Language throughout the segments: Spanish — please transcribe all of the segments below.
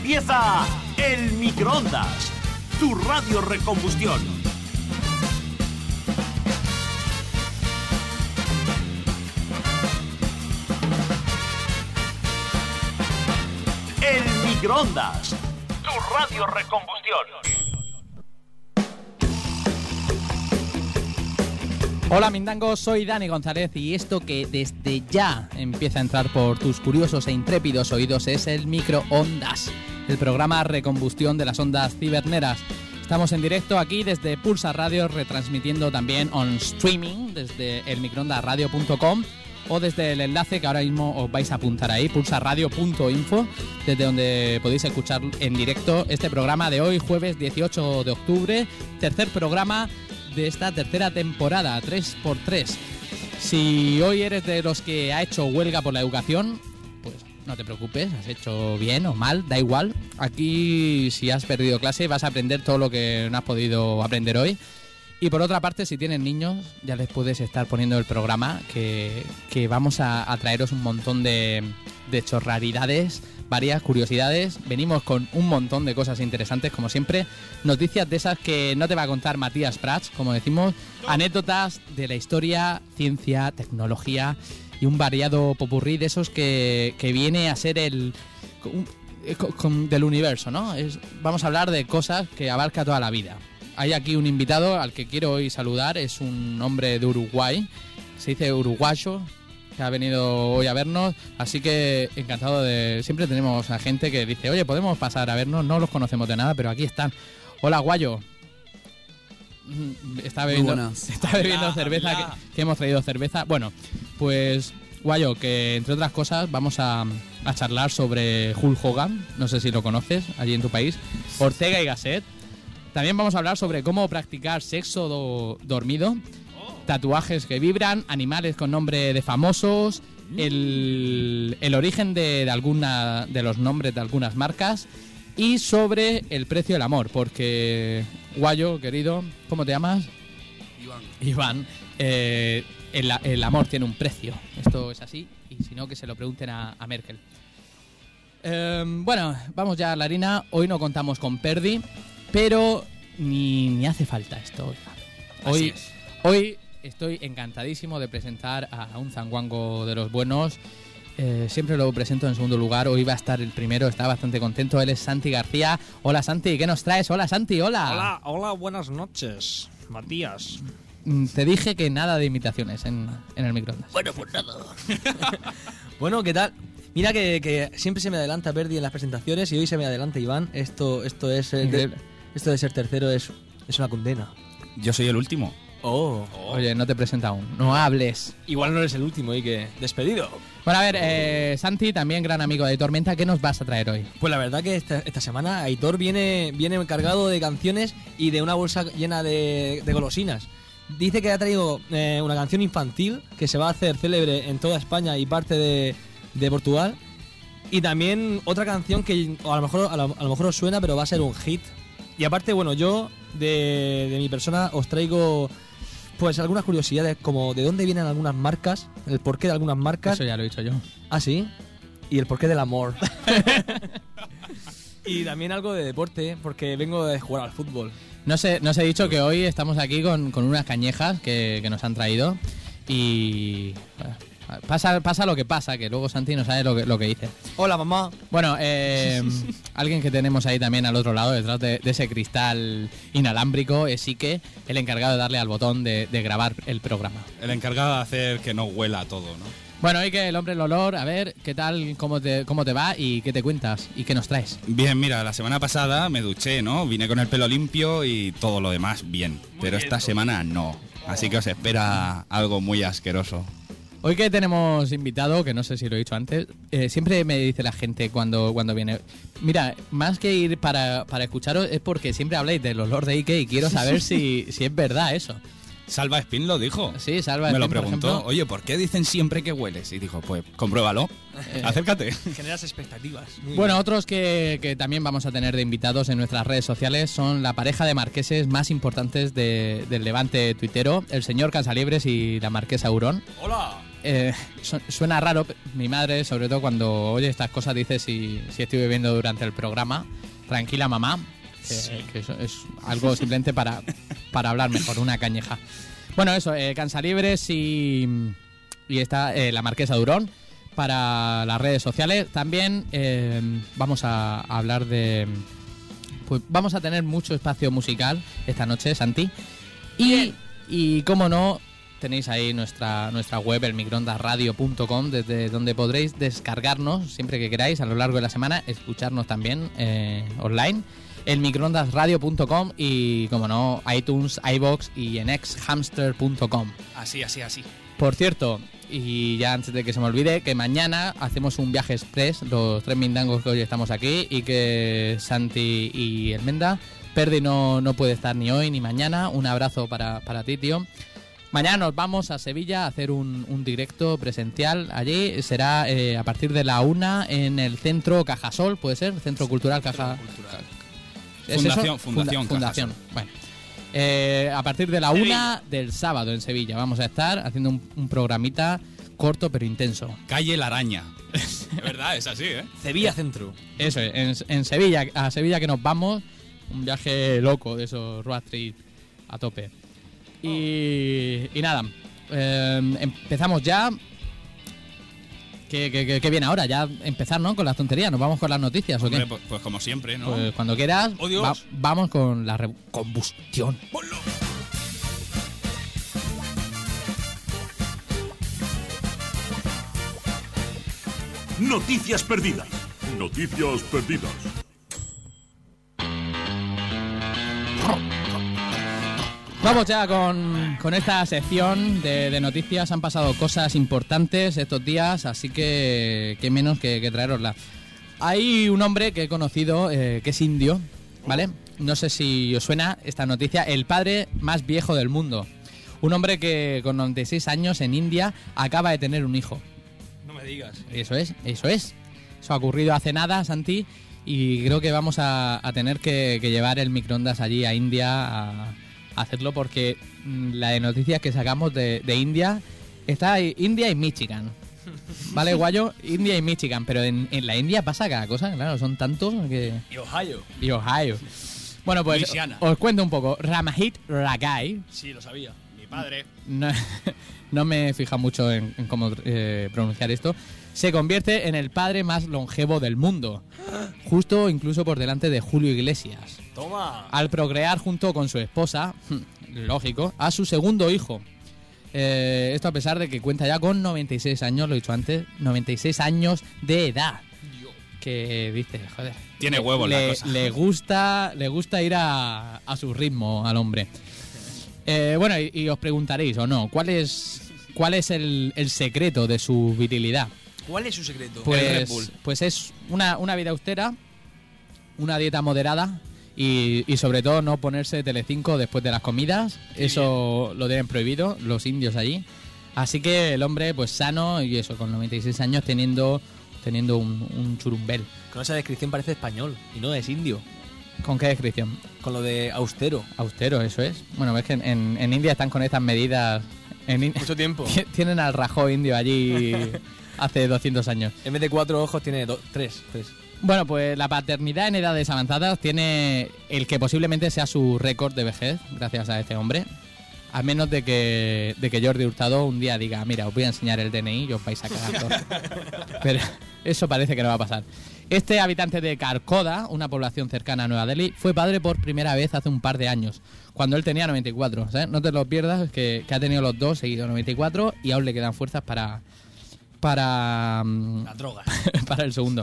Empieza El Microondas, tu radio recombustión. El Microondas, tu radio recombustión. Hola Mindangos, soy Dani González y esto que desde ya empieza a entrar por tus curiosos e intrépidos oídos es el Microondas, el programa recombustión de las ondas ciberneras. Estamos en directo aquí desde Pulsar Radio, retransmitiendo también on streaming desde elmicroondasradio.com o desde el enlace que ahora mismo os vais a apuntar ahí, pulsarradio.info, desde donde podéis escuchar en directo este programa de hoy, jueves 18 de octubre, tercer programa de esta tercera temporada, 3x3. Si hoy eres de los que ha hecho huelga por la educación, pues no te preocupes, has hecho bien o mal, da igual. Aquí, si has perdido clase, vas a aprender todo lo que no has podido aprender hoy. Y por otra parte, si tienes niños, ya les puedes estar poniendo el programa, que vamos a traeros un montón de chorraridades, varias curiosidades. Venimos con un montón de cosas interesantes, como siempre. Noticias de esas que no te va a contar Matías Prats, como decimos. Anécdotas de la historia, ciencia, tecnología y un variado popurrí de esos que viene a ser del universo, ¿no? Vamos a hablar de cosas que abarca toda la vida. Hay aquí un invitado al que quiero hoy saludar. Es un hombre de Uruguay. Se dice uruguayo, que ha venido hoy a vernos, así que encantado de... Siempre tenemos a gente que dice, oye, podemos pasar a vernos, no los conocemos de nada, pero aquí están. Hola, Guayo. Está bebiendo cerveza, que hemos traído cerveza. Bueno, pues Guayo, que entre otras cosas vamos a charlar sobre Hulk Hogan, no sé si lo conoces, allí en tu país, Ortega y Gasset. También vamos a hablar sobre cómo practicar sexo dormido, tatuajes que vibran, animales con nombre de famosos, el origen de los nombres de algunas marcas y sobre el precio del amor, porque, Guayo, querido, ¿cómo te llamas? Iván. El amor tiene un precio, esto es así, y si no, que se lo pregunten a Merkel. Bueno, vamos ya a la harina. Hoy no contamos con Perdi, pero ni hace falta esto. Hoy estoy encantadísimo de presentar a un zanguango de los buenos. Siempre lo presento en segundo lugar. Hoy va a estar el primero, está bastante contento. Él es Santi García. Hola Santi, ¿qué nos traes? Hola Santi, hola. Hola, buenas noches, Matías. Te dije que nada de imitaciones en el microondas. Bueno, pues nada. Bueno, ¿qué tal? Mira que siempre se me adelanta Perdi en las presentaciones y hoy se me adelanta Iván. Esto es esto de ser tercero es una condena. Yo soy el último. Oye, no te presenta aún, no hables. Igual no eres el último y que despedido. Bueno, a ver, Santi, también gran amigo de Tormenta, ¿qué nos vas a traer hoy? Pues la verdad que esta semana Aitor viene cargado de canciones y de una bolsa llena de golosinas. Dice que ha traído una canción infantil que se va a hacer célebre en toda España y parte de Portugal. Y también otra canción que a lo mejor os suena, pero va a ser un hit. Y aparte, bueno, yo de mi persona os traigo pues algunas curiosidades, como de dónde vienen algunas marcas, el porqué de algunas marcas. Eso ya lo he dicho yo. ¿Ah, sí? Y el porqué del amor. Y también algo de deporte, porque vengo de jugar al fútbol. Nos he dicho que hoy estamos aquí con unas cañejas que nos han traído y... Pasa lo que pasa, que luego Santi no sabe lo que dice. Hola, mamá. Bueno, alguien que tenemos ahí también al otro lado, detrás de ese cristal inalámbrico, es Ike, el encargado de darle al botón de grabar el programa. El encargado de hacer que no huela todo, ¿no? Bueno, Ike, el hombre del olor, a ver, ¿qué tal, cómo te va y qué te cuentas y qué nos traes? Bien, mira, la semana pasada me duché, ¿no? Vine con el pelo limpio y todo lo demás bien, pero esta semana no. Así que os espera algo muy asqueroso. Hoy que tenemos invitado, que no sé si lo he dicho antes, siempre me dice la gente cuando viene, mira, más que ir para escucharos es porque siempre habláis del olor de Ike y quiero saber si es verdad eso. Salva Espín lo dijo. Sí, Salva Espín me lo preguntó, oye, ¿por qué dicen siempre que hueles? Y dijo, pues compruébalo, acércate. Generas expectativas. Bueno, otros que también vamos a tener de invitados en nuestras redes sociales son la pareja de marqueses más importantes del levante tuitero, el señor Cansaliebres y la marquesa Hurón. ¡Hola! suena raro. Mi madre, sobre todo cuando oye estas cosas, dice si estoy bebiendo durante el programa. Tranquila, mamá. Que eso es algo simplemente para hablar mejor, una cañeja. Bueno, eso, Cansalibres y está la Marquesa de Urón para las redes sociales. También vamos a hablar de... Pues vamos a tener mucho espacio musical esta noche, Santi. Y cómo no, tenéis ahí nuestra web, el microondasradio.com, desde donde podréis descargarnos siempre que queráis a lo largo de la semana, escucharnos también online, el microondasradio.com y, como no, iTunes, iVoox y en xhamster.com. Así. Por cierto, y ya antes de que se me olvide, que mañana hacemos un viaje express, los 3 mindangos que hoy estamos aquí, y que Santi y Elmenda, Perdi no puede estar ni hoy ni mañana. Un abrazo para ti, tío. Mañana nos vamos a Sevilla a hacer un directo presencial. Allí será a partir de la 1 en el Centro Cajasol, ¿puede ser? Centro Cultural Caja... ¿Es eso? Fundación. Bueno. A partir de la 1 del sábado en Sevilla vamos a estar haciendo un programita corto pero intenso. Calle La Araña. Es verdad, es así, ¿eh? Sevilla Centro. Eso es, en Sevilla, a Sevilla que nos vamos. Un viaje loco de esos road trip a tope. Y nada, empezamos ya. ¿Qué viene ahora? Ya empezar, ¿no? Con las tonterías. ¿Nos vamos con las noticias? Hombre, o qué? Pues como siempre, ¿no? Pues cuando quieras. ¡Oh, Dios! Vamos con la combustión. ¡Ponlo! Noticias perdidas. Noticias perdidas. Vamos ya con esta sección de noticias. Han pasado cosas importantes estos días, así que qué menos que traeroslas. Hay un hombre que he conocido que es indio, ¿vale? No sé si os suena esta noticia. El padre más viejo del mundo. Un hombre que con 96 años en India acaba de tener un hijo. No me digas. Eso es. Eso ha ocurrido hace nada, Santi, y creo que vamos a tener que llevar el microondas allí a India a hacerlo, porque la de noticias que sacamos de India está India y Michigan, ¿vale, Guayo? India y Michigan, pero en la India pasa cada cosa, claro, son tantos que... Y Ohio. Bueno, pues Louisiana. os cuento un poco. Ramahit Ragai. Sí, lo sabía. Mi padre. No me fija mucho en cómo pronunciar esto. Se convierte en el padre más longevo del mundo, justo incluso por delante de Julio Iglesias. ¡Toma! Al procrear junto con su esposa, lógico, a su segundo hijo. Esto a pesar de que cuenta ya con 96 años, lo he dicho antes, 96 años de edad. Que dice, joder, Tiene huevos la cosa. Le gusta ir a su ritmo al hombre. Bueno, y os preguntaréis, o no, ¿cuál es el secreto de su virilidad? ¿Cuál es su secreto? El Red Bull. Pues es una vida austera, una dieta moderada y sobre todo no ponerse Telecinco después de las comidas. Eso lo tienen prohibido los indios allí. Así que el hombre, pues sano y eso, con 96 años teniendo un churumbel. Con esa descripción parece español y no es indio. ¿Con qué descripción? Con lo de austero. Austero, eso es. Bueno, ves que en India están con estas medidas. Mucho tiempo. Tienen al Rajoy indio allí hace 200 años. En vez de 4 ojos tiene 3. Bueno, pues la paternidad en edades avanzadas tiene el que posiblemente sea su récord de vejez, gracias a este hombre. A menos de que Jordi Hurtado un día diga, mira, os voy a enseñar el DNI y os vais a cagar todos. Pero eso parece que no va a pasar. Este habitante de Karkoda, una población cercana a Nueva Delhi, fue padre por primera vez hace un par de años, cuando él tenía 94. ¿sabes? No te lo pierdas, que ha tenido los dos seguidos 94 y aún le quedan fuerzas para Las drogas. para el segundo.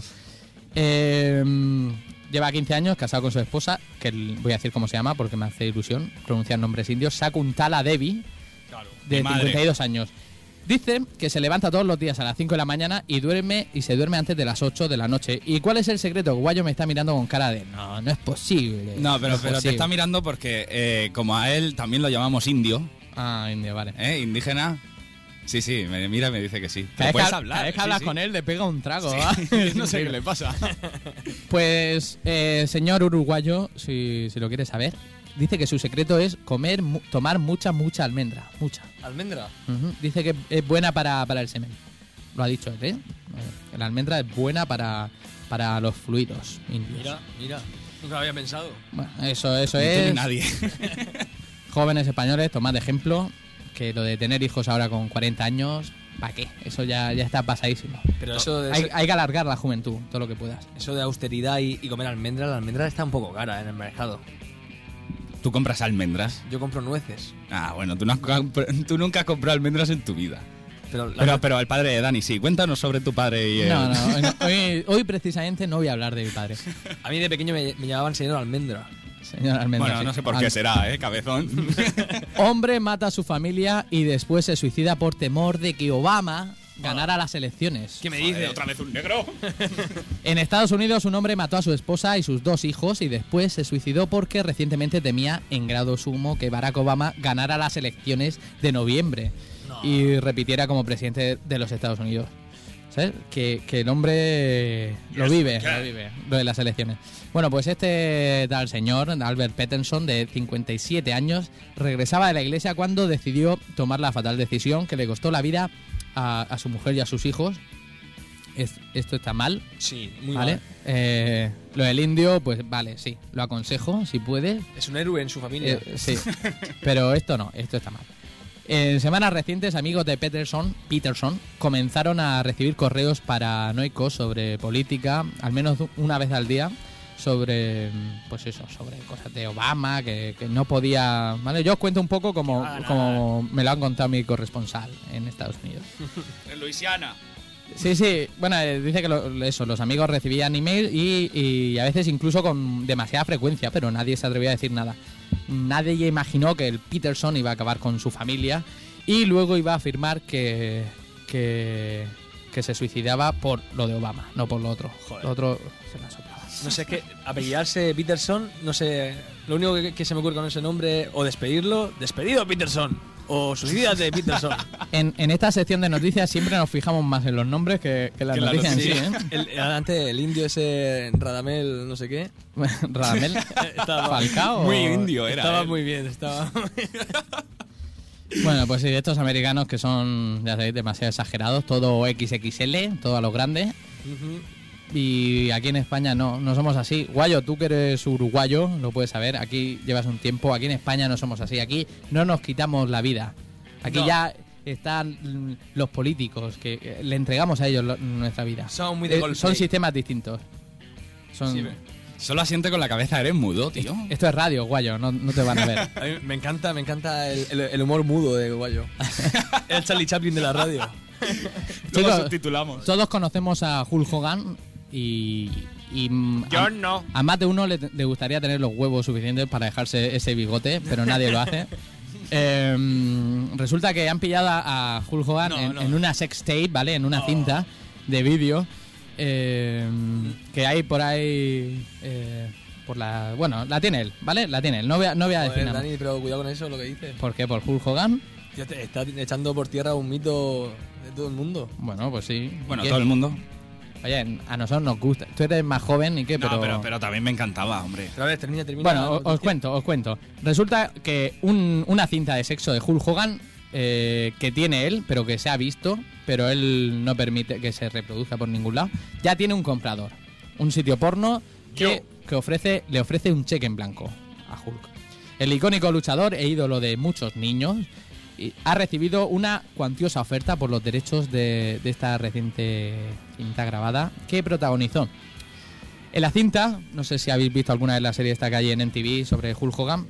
Lleva 15 años casado con su esposa, que voy a decir cómo se llama porque me hace ilusión pronunciar nombres indios, Shakuntala Devi, de 52 años. Dice que se levanta todos los días a las 5 de la mañana y se duerme antes de las 8 de la noche. ¿Y cuál es el secreto? Guayo me está mirando con cara de no es posible. No, pero posible. te está mirando porque como a él también lo llamamos indio. Ah, indio, vale. Indígena. Sí, me mira y me dice que sí. Cada Puedes vez hablar. que hablas con él le pega un trago. No sé qué le pasa. Pues, señor uruguayo, si lo quieres saber, dice que su secreto es tomar mucha almendra. Mucha. ¿Almendra? Ujú. Dice que es buena para el semen. Lo ha dicho él, ¿eh? La almendra es buena para los fluidos indios. Mira. Nunca lo había pensado. Bueno, eso No es. tiene nadie. Jóvenes españoles, tomad de ejemplo que lo de tener hijos ahora con 40 años, ¿para qué? Eso ya está pasadísimo. Pero eso de, Hay que alargar la juventud, todo lo que puedas. eso de austeridad y comer almendra, la almendra está un poco cara en el mercado. ¿Tú compras almendras? Yo compro nueces. Ah, bueno, tú nunca has comprado almendras en tu vida. Pero Pero el padre de Dani, sí. Cuéntanos sobre tu padre y No, hoy precisamente no voy a hablar de mi padre. a mí de pequeño me llamaban señor almendra. Señor Almendra. Bueno, sí. no sé por qué será, cabezón. Hombre mata a su familia y después se suicida por temor de que Obama ganara las elecciones. ¿Qué me dice? ¿Otra vez un negro? En Estados Unidos, un hombre mató a su esposa y sus 2 hijos y después se suicidó porque recientemente temía en grado sumo que Barack Obama ganara las elecciones de noviembre y repitiera como presidente de los Estados Unidos. ¿Sabes? Que el hombre lo vive, lo de las elecciones. Bueno, pues este tal señor, Albert Patterson, de 57 años, regresaba de la iglesia cuando decidió tomar la fatal decisión que le costó la vida a su mujer y a sus hijos. Esto está mal, Sí, muy ¿vale? mal. Lo del indio, pues vale, sí, lo aconsejo, si puede. Es un héroe en su familia. Sí, pero esto no, esto está mal. En semanas recientes, amigos de Peterson comenzaron a recibir correos paranoicos sobre política, al menos una vez al día, sobre, pues eso, sobre cosas de Obama, que no podía... ¿vale? Yo os cuento un poco como me lo han contado mi corresponsal en Estados Unidos. En Luisiana. Sí, bueno, dice que los amigos recibían email y a veces incluso con demasiada frecuencia, pero nadie se atrevía a decir nada. Nadie imaginó que el Peterson iba a acabar con su familia y luego iba a afirmar que se suicidaba por lo de Obama, no por lo otro. Joder. Lo otro se la soplaba. No sé, qué apellidarse Peterson, no sé. Lo único que se me ocurre con ese nombre, o despedirlo, despedido Peterson, o suicídate Peterson. En esta sección de noticias siempre nos fijamos más en los nombres que en las noticias en sí, ¿eh? Antes el indio ese Radamel, no sé qué. Radamel, Falcao. Muy indio era. Estaba él. muy bien, estaba. Bueno, pues sí, estos americanos que son, ya sabéis, demasiado exagerados, todo XXL, todo a lo grande. Y aquí en España no somos así. Guayo, tú que eres uruguayo, lo puedes saber, aquí llevas un tiempo, aquí en España no somos así, aquí no nos quitamos la vida. Aquí ya están los políticos, que le entregamos a ellos nuestra vida. Son muy de golpe. Son sistemas distintos. Sí, Solo asiente con la cabeza, eres mudo, tío. Esto es radio, Guayo, no te van a ver. a mí me encanta el humor mudo de Guayo. El Charlie Chaplin de la radio. Luego Chicos, subtitulamos. todos conocemos a Hulk Hogan y Yo no. a más de uno le gustaría tener los huevos suficientes para dejarse ese bigote, pero nadie lo hace. Resulta que han pillado a Hulk Hogan en una sex tape, ¿vale? En una cinta de vídeo que hay por ahí bueno, la tiene él, ¿vale? La tiene él, no voy a decir Joder, nada. Dani, pero cuidado con eso, lo que dices. ¿Por qué? ¿Por Hulk Hogan? Tío, te está echando por tierra un mito de todo el mundo. Bueno, pues sí. Bueno, ¿Qué? todo el mundo. Oye, a nosotros nos gusta. Tú eres más joven y qué, No, pero también me encantaba, hombre. Pero a ver, termina. Bueno, os cuento. Resulta que una cinta de sexo de Hulk Hogan que tiene él, pero que se ha visto, pero él no permite que se reproduzca por ningún lado, ya tiene un comprador. Un sitio porno que le ofrece un cheque en blanco a Hulk. El icónico luchador e ídolo de muchos niños ha recibido una cuantiosa oferta por los derechos de esta reciente cinta grabada que protagonizó. En la cinta, no sé si habéis visto alguna de las series esta que hay en MTV sobre Hulk Hogan,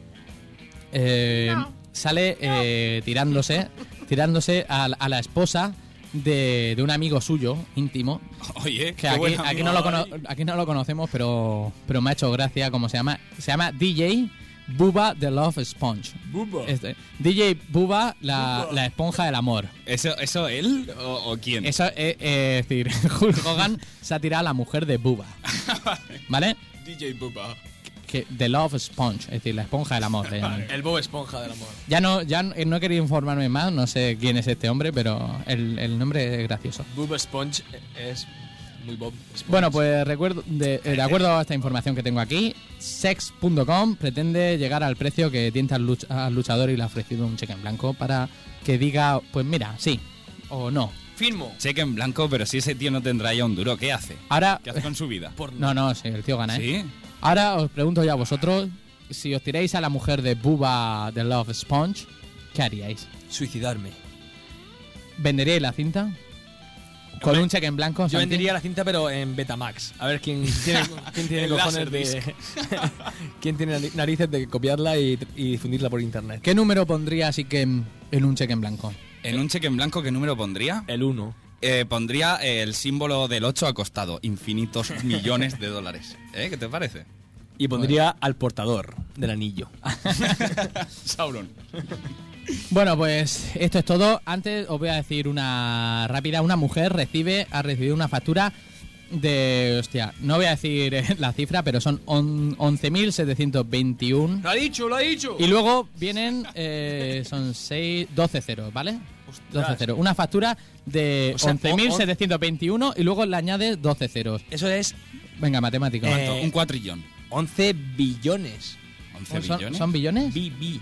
sale tirándose a la esposa de un amigo suyo íntimo. Oye, Que aquí no lo conocemos, pero me ha hecho gracia cómo se llama. Se llama DJ Bubba the Love Sponge. Bubba. DJ Bubba, la esponja del amor. ¿Eso él o quién? Eso es decir, Hulk Hogan se ha tirado a la mujer de Bubba. ¿Vale? DJ Bubba. Que The Love Sponge, es decir, la esponja del amor. le llaman. El Bob Esponja del amor. Ya no he querido informarme más, no sé quién es este hombre, pero el nombre es gracioso. Bob Sponge es Muy Bob Esponja. Bueno, pues de acuerdo a esta información que tengo aquí, sex.com pretende llegar al precio que tienta al luchador y le ha ofrecido un cheque en blanco para que diga, pues mira, sí o no. Firmo. Cheque en blanco, pero si ese tío no tendrá ya un duro, ¿qué hace? Ahora, ¿Qué hace con su vida? no, sí, el tío gana, ¿eh? ¿Sí? Ahora os pregunto ya a vosotros, si os tiráis a la mujer de Bubba de Love Sponge, ¿qué haríais? Suicidarme. ¿Venderíais la cinta? ¿Con un cheque en blanco? Yo Santi? vendería la cinta, pero en Betamax. A ver quién tiene El cojones de... Laserdisc. quién tiene narices de copiarla y difundirla por internet. ¿Qué número pondría así que en un cheque en blanco? ¿En un cheque en blanco qué número pondría? El 1. Pondría el símbolo del 8 acostado. Infinitos millones de dólares. ¿Qué te parece? Y pondría al portador del anillo. Sauron. Bueno, pues esto es todo. Antes os voy a decir una rápida. Una mujer ha recibido una factura de... Hostia, no voy a decir la cifra, pero son 11.721. ¡Lo ha dicho! Y luego vienen... son 12 ceros, ¿vale? 12 ceros. Una factura de O sea, 11.721 y luego le añades 12 ceros. Eso es Venga, matemático. Un cuatrillón. 11 billones. 11 ¿Son, billones. ¿Son billones? Bi.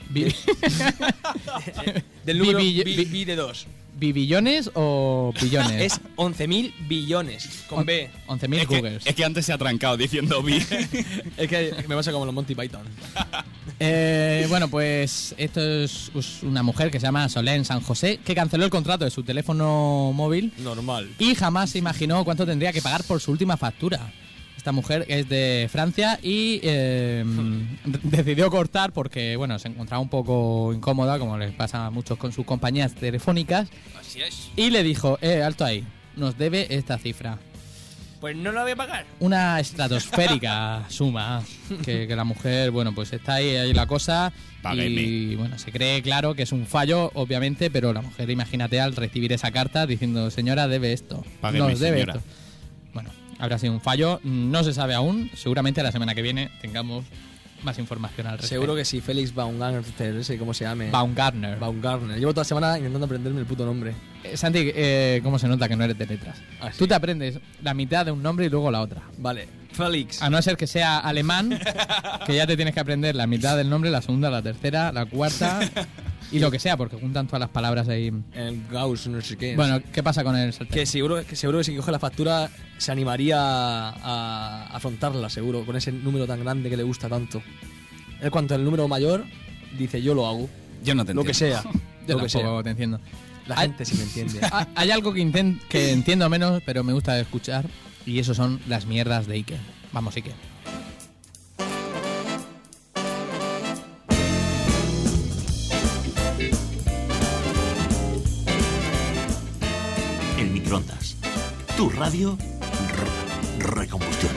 Del Bi- número bi- bi de 2. ¿Bibillones o billones? Es 11.000 billones. Con B. 11.000 Googles. Es que antes se ha trancado diciendo bi. Es que me pasa como los Monty Python. Bueno, pues esto es una mujer que se llama Solén San José, que canceló el contrato de su teléfono móvil Normal. y jamás se imaginó cuánto tendría que pagar por su última factura. Esta mujer es de Francia y decidió cortar porque, bueno, se encontraba un poco incómoda, como les pasa a muchos con sus compañías telefónicas, Así es. y le dijo, alto ahí, nos debe esta cifra. Pues no la voy a pagar. Una estratosférica suma que la mujer, bueno, pues está ahí la cosa. Págueme. Y bueno, se cree claro que es un fallo, obviamente, pero la mujer, imagínate, al recibir esa carta diciendo, señora, debe esto. Págueme, nos debe señora. esto. Bueno, habrá sido un fallo, no se sabe aún. Seguramente la semana que viene tengamos más información al respecto. Seguro que sí, Félix Baumgartner, ese cómo se llame. Baumgartner. Baumgartner. Llevo toda la semana intentando aprenderme el puto nombre. Santi, ¿cómo se nota que no eres de letras? Ah, sí. Tú te aprendes la mitad de un nombre y luego la otra. Vale. Félix. A no ser que sea alemán, que ya te tienes que aprender la mitad del nombre, la segunda, la tercera, la cuarta y lo que sea, porque juntan todas las palabras ahí. Gauss, no sé qué. Bueno, ¿qué pasa con el sartén? Que seguro que si coge la factura se animaría a afrontarla, seguro, con ese número tan grande que le gusta tanto. Él, cuanto el número mayor, dice yo lo hago. Yo no te Lo que sea. Yo Lo que sea. tampoco te entiendo. La Ay. gente sí me entiende. Hay algo que entiendo menos, pero me gusta escuchar, y eso son las mierdas de Iker. Vamos, Iker. El microondas. Tu radio recombustión.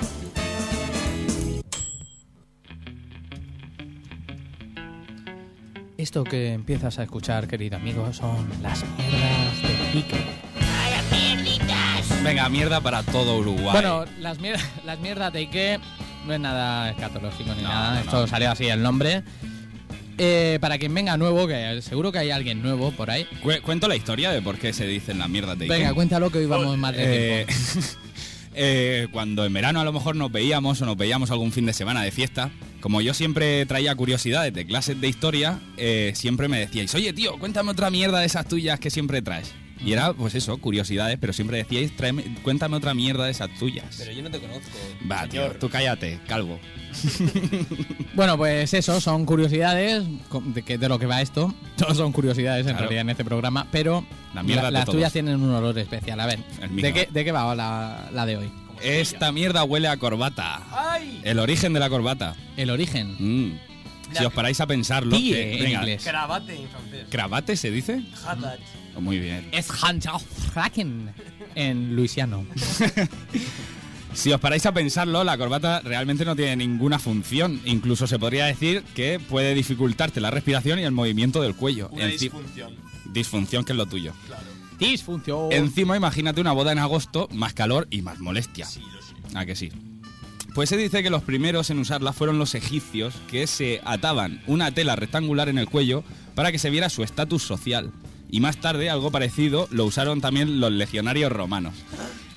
Esto que empiezas a escuchar, querido amigo, son las mierdas de Iker. Venga, mierda para todo Uruguay. Bueno, las mierdas de Iker no es nada escatológico ni No, nada. no, Esto no. salió así el nombre. Para quien venga nuevo, que seguro que hay alguien nuevo por ahí. Cuento la historia de por qué se dicen las mierdas de Iker. Venga, cuéntalo que hoy vamos más de tiempo. Cuando en verano a lo mejor nos veíamos algún fin de semana de fiesta, como yo siempre traía curiosidades de clases de historia, siempre me decíais, oye tío, cuéntame otra mierda de esas tuyas que siempre traes. Y era, pues eso, curiosidades, pero siempre decíais, cuéntame otra mierda de esas tuyas. Pero yo no te conozco. Va, tío, tú cállate, calvo. Bueno, pues eso, son curiosidades de lo que va esto. Todos son curiosidades en Claro. realidad en este programa, pero La mierda de las todos. tuyas tienen un olor especial. A ver, El mío. ¿de qué va la de hoy? Esta mierda huele a corbata. ¡Ay! El origen de la corbata. El origen. Si os paráis a pensarlo... Tie en venga, inglés. Cravate en francés. ¿Cravate se dice? Hatat. Oh, muy bien. Es Haken en luisiano. Si os paráis a pensarlo, la corbata realmente no tiene ninguna función. Incluso se podría decir que puede dificultarte la respiración y el movimiento del cuello. Una disfunción. Disfunción, que es lo tuyo. Claro. Disfunción. Encima, imagínate una boda en agosto, más calor y más molestia. Sí, lo sé. ¿A que sí? Pues se dice que los primeros en usarla fueron los egipcios, que se ataban una tela rectangular en el cuello para que se viera su estatus social. Y más tarde, algo parecido, lo usaron también los legionarios romanos.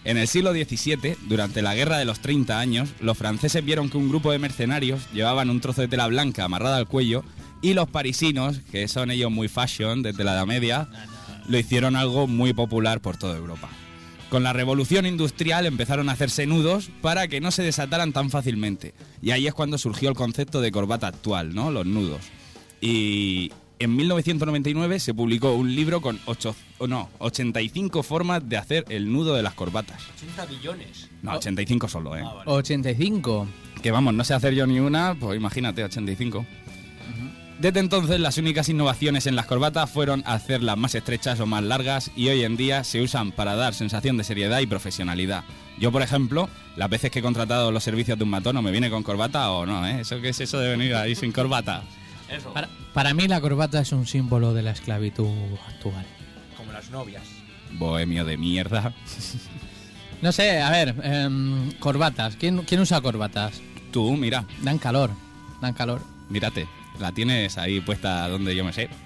En el siglo XVII, durante la Guerra de los 30 años, los franceses vieron que un grupo de mercenarios llevaban un trozo de tela blanca amarrada al cuello y los parisinos, que son ellos muy fashion desde la Edad Media, lo hicieron algo muy popular por toda Europa. Con la revolución industrial empezaron a hacerse nudos para que no se desataran tan fácilmente. Y ahí es cuando surgió el concepto de corbata actual, ¿no? Los nudos. Y en 1999 se publicó un libro con 85 formas de hacer el nudo de las corbatas. 80 billones. No, 85 solo, ¿eh? Ah, vale. 85. Que vamos, no sé hacer yo ni una, pues imagínate, 85. Desde entonces las únicas innovaciones en las corbatas fueron hacerlas más estrechas o más largas y hoy en día se usan para dar sensación de seriedad y profesionalidad. Yo, por ejemplo, las veces que he contratado los servicios de un matón, ¿no me viene con corbata o no? ¿Eso qué es eso de venir ahí sin corbata? Eso. Para mí la corbata es un símbolo de la esclavitud actual. Como las novias. Bohemio de mierda. No sé, a ver, corbatas. ¿Quién usa corbatas? Tú, mira, Dan calor, dan calor. mírate. La tienes ahí puesta donde yo me sé.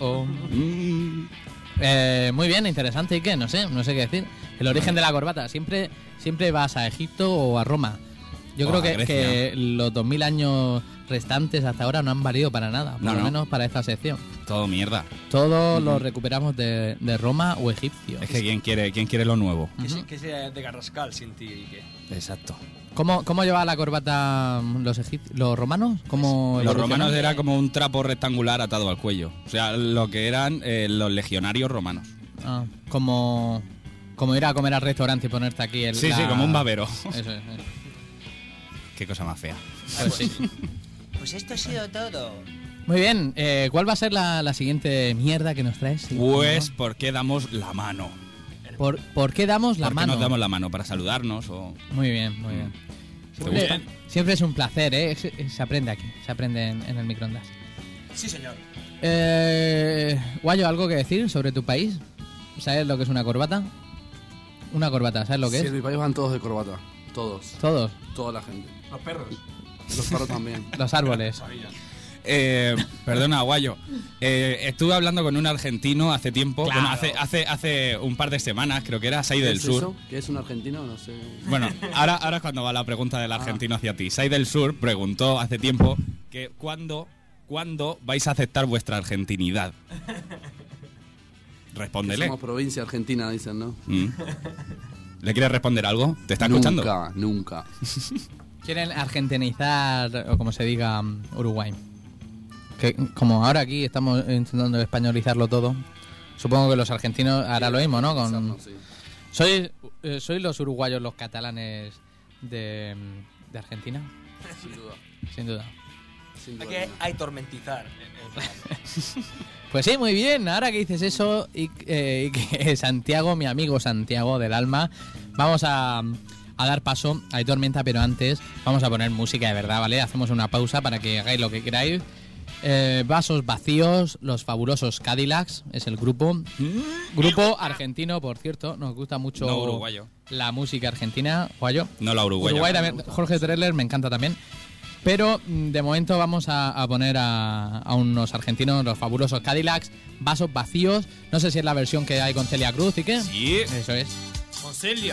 Muy bien, interesante. ¿Y qué? No sé qué decir. El origen de la corbata. Siempre vas a Egipto o a Roma. Yo O creo a que los 2000 años restantes hasta ahora no han valido para nada. Por lo menos para esta sección. Todo mierda. Todo lo recuperamos de Roma o egipcio. Es que ¿quién quiere lo nuevo? Que sea de Carrascal sin ti y qué. Exacto. ¿Cómo llevaba la corbata los romanos? ¿Cómo Los evolucionó? romanos era como un trapo rectangular atado al cuello. O sea, lo que eran los legionarios romanos. Ah, como ir a comer al restaurante y ponerte aquí el... Sí, como un babero. Eso es. Qué cosa más fea. Pues sí. Pues esto ha sido todo. Muy bien, ¿cuál va a ser la siguiente mierda que nos traes? Pues, ¿por qué damos la mano? ¿Por qué damos la ¿Por qué mano? nos damos la mano? ¿Para saludarnos o...? Muy bien, muy bien. ¿Te gusta? Siempre es un placer, ¿eh? Se aprende aquí, se aprende en el microondas. Sí, señor. Guayo, ¿algo que decir sobre tu país? ¿Sabes lo que es una corbata? Una corbata, ¿sabes lo que Sí, es? en mi país van todos de corbata. Todos. Todos, Toda la gente. Los perros. Los perros también. los árboles. Perdona, Guayo. Estuve hablando con un argentino hace tiempo. Claro. Bueno, hace un par de semanas, creo que era Sai ¿Qué del es Sur. eso? ¿Qué es un argentino? No sé. Bueno, ahora es cuando va la pregunta del argentino hacia ti. Sai del Sur preguntó hace tiempo que ¿cuándo vais a aceptar vuestra argentinidad? Respóndele. Somos provincia argentina, dicen, ¿no? ¿Le quieres responder algo? ¿Te está escuchando? Nunca. Quieren argentinizar, o como se diga, Uruguay. Que como ahora aquí estamos intentando españolizarlo todo, supongo que los argentinos harán lo mismo, ¿no? Sí. ¿Sois los uruguayos los catalanes de Argentina? Sin duda. Sin duda. Sin duda. Aquí hay tormentizar. Pues sí, muy bien. Ahora que dices eso y que Santiago, mi amigo Santiago del alma, vamos a dar paso a Tormenta, pero antes vamos a poner música de verdad, ¿vale? Hacemos una pausa para que hagáis lo que queráis. Vasos vacíos, los fabulosos Cadillacs, es el grupo. Grupo argentino, por cierto, nos gusta mucho No uruguayo. la música argentina. ¿Guayo? No la uruguaya. Uruguay también, Jorge Drexler me encanta también. Pero de momento vamos a poner a unos argentinos, los fabulosos Cadillacs, vasos vacíos. No sé si es la versión que hay con Celia Cruz y qué. Sí. Eso es. Con Celia.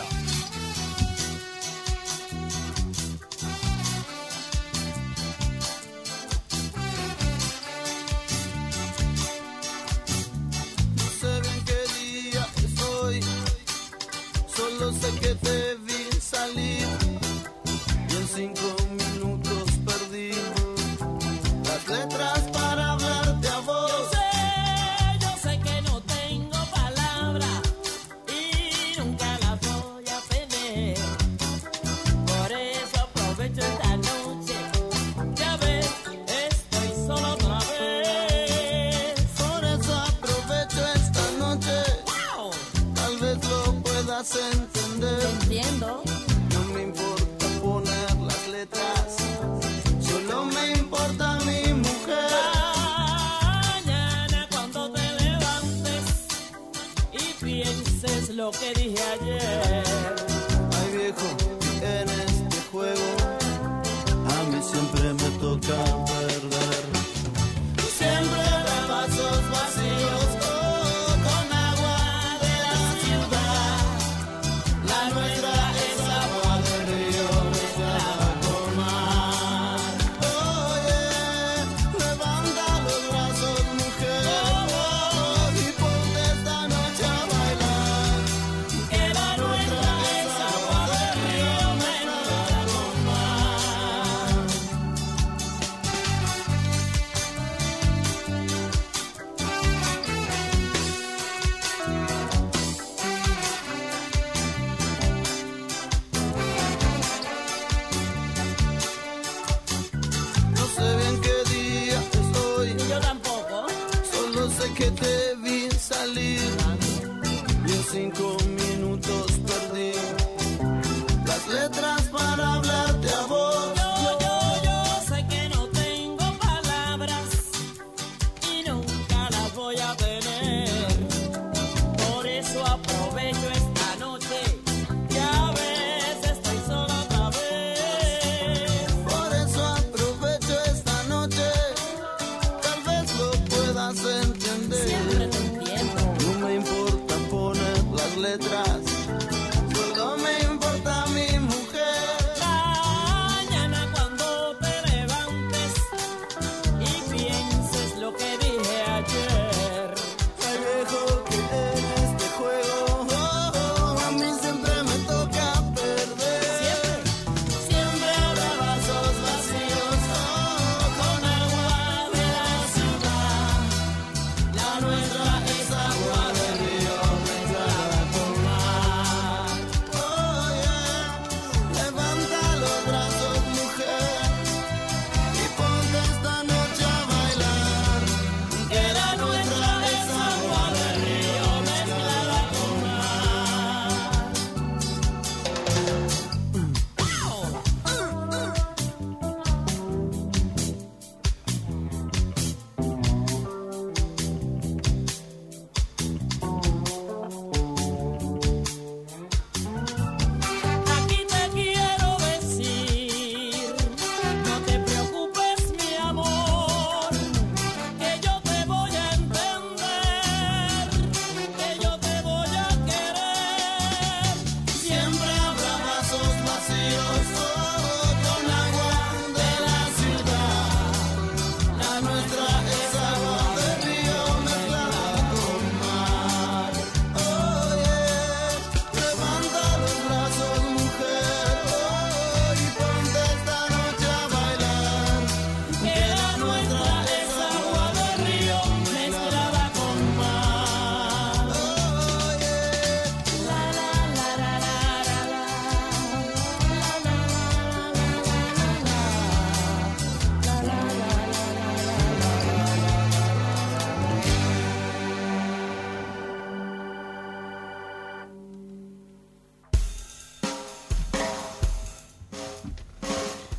No sé bien qué día es hoy, solo sé que te vi salir y en 5 minutos perdí las letras para hablarte a vos. Yo sé que no tengo palabras y nunca las voy a pedir. Por eso aprovecho esta noche, ya ves, estoy solo otra vez. Por eso aprovecho esta noche, ¡Wow! tal vez lo puedas entender. Entiendo. No me importa poner las letras, solo me importa mi mujer. Mañana cuando te levantes y pienses lo que dije ayer. Ay viejo, en este juego a mí siempre me toca perder. Siempre de vasos vacíos, oh, con agua de la ciudad. La nuestra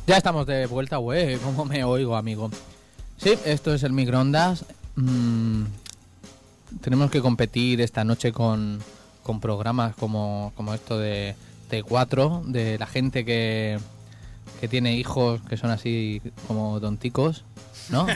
Ya estamos de vuelta, güey. ¿Cómo me oigo, amigo? Sí, esto es el microondas. Tenemos que competir esta noche con programas como esto de T4, de la gente que tiene hijos que son así como tonticos, ¿no?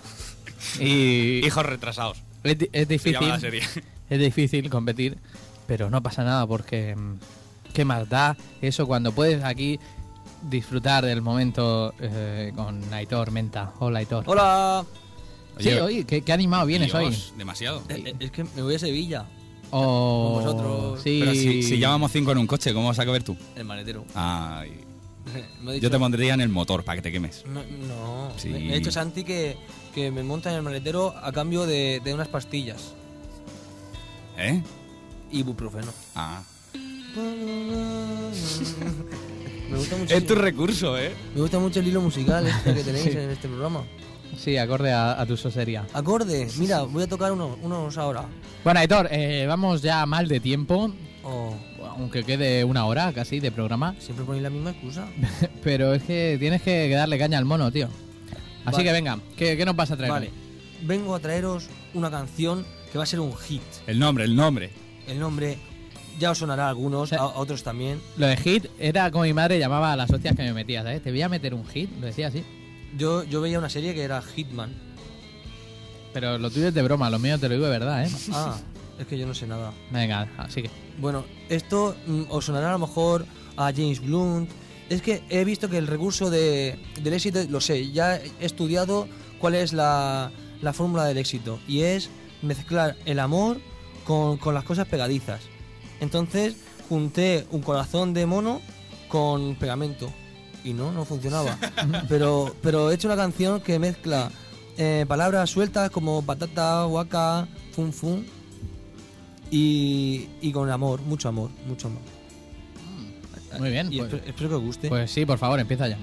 Y Hijos retrasados. es Se llama la difícil, serie. es difícil competir, pero no pasa nada porque qué más da eso cuando puedes aquí disfrutar del momento con Aitor Menta. Hola, Aitor. Hola. Sí, oye, qué animado vienes hoy. Dios, demasiado. Es que me voy a Sevilla. Oh, Con vosotros. sí. Pero si llevamos 5 en un coche, ¿cómo vas a caber tú? El maletero. Ay. Me ha dicho- Yo te pondría en el motor para que te quemes. No. Sí. Me ha dicho Santi que me monta en el maletero a cambio de unas pastillas. ¿Eh? Ibuprofeno. Ah. Me gusta mucho. Es tu recurso, ¿eh? Me gusta mucho el hilo musical este que tenéis Sí. en este programa. Sí, acorde a tu sosería. Acorde, mira, voy a tocar unos ahora. Bueno, Aitor, vamos ya mal de tiempo, Oh, aunque quede una hora casi de programa, siempre ponéis la misma excusa. pero es que tienes que darle caña al mono, tío. Así Vale. que venga, ¿qué nos vas a traer? Vale, vengo a traeros una canción que va a ser un hit. El nombre. El nombre ya os sonará a algunos, a otros también. Lo de hit era como mi madre llamaba a las hostias que me metía, ¿sabes? Te voy a meter un hit, lo decía así. Yo veía una serie que era Hitman. Pero lo tuyo es de broma, lo mío te lo digo de verdad, ¿eh? Ah, es que yo no sé nada. Venga, así que... Bueno, esto os sonará a lo mejor a James Blunt. Es que he visto que el recurso del éxito, lo sé, ya he estudiado cuál es la fórmula del éxito. Y es mezclar el amor con las cosas pegadizas. Entonces junté un corazón de mono con pegamento. Y no funcionaba. pero he hecho una canción que mezcla palabras sueltas como patata, guaca, fun fun. Y con amor, mucho amor. Muy bien, Y pues, espero que os guste. pues sí, por favor, empieza ya.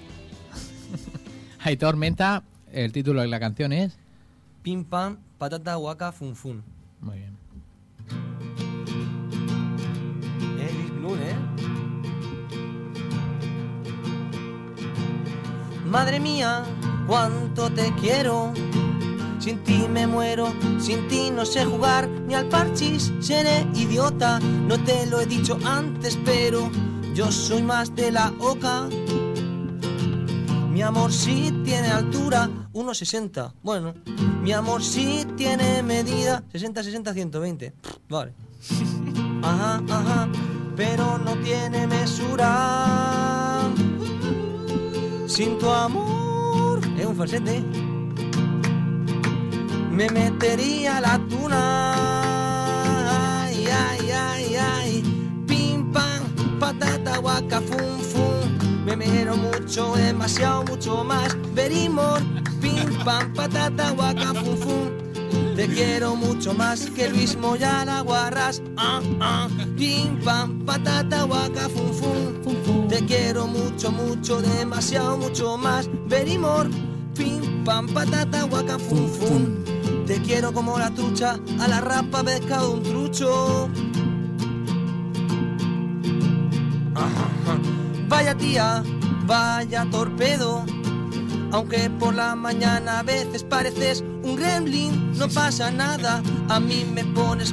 Aitor Menta, el título de la canción es... Pim pam, patata, guaca, fun fun. Muy bien. Luis Blum, Madre mía, cuánto te quiero. Sin ti me muero, sin ti no sé jugar ni al parchís, seré idiota. No te lo he dicho antes, pero yo soy más de la oca. Mi amor sí tiene altura, 1,60. Bueno, mi amor sí tiene medida, 60, 60, 120. Vale. Ajá, pero no tiene mesura. Sin tu amor, es un falsete. Me metería la tuna. Ay. Pim pam, patata, guaca, fum fum. Me mero mucho, demasiado, mucho más. Very more. Pim pam, patata, guaca, fum fum. Te quiero mucho más que Luis Moya la Guarras. Pim pam, patata, guaca, fum fum. Te quiero mucho, demasiado, mucho más. Very more. Pim pam, patata, guaca, fum fum. Te quiero como la trucha, a la rapa pescado un trucho. Vaya tía, vaya torpedo. Aunque por la mañana a veces pareces un gremlin, no pasa nada. A mí me pones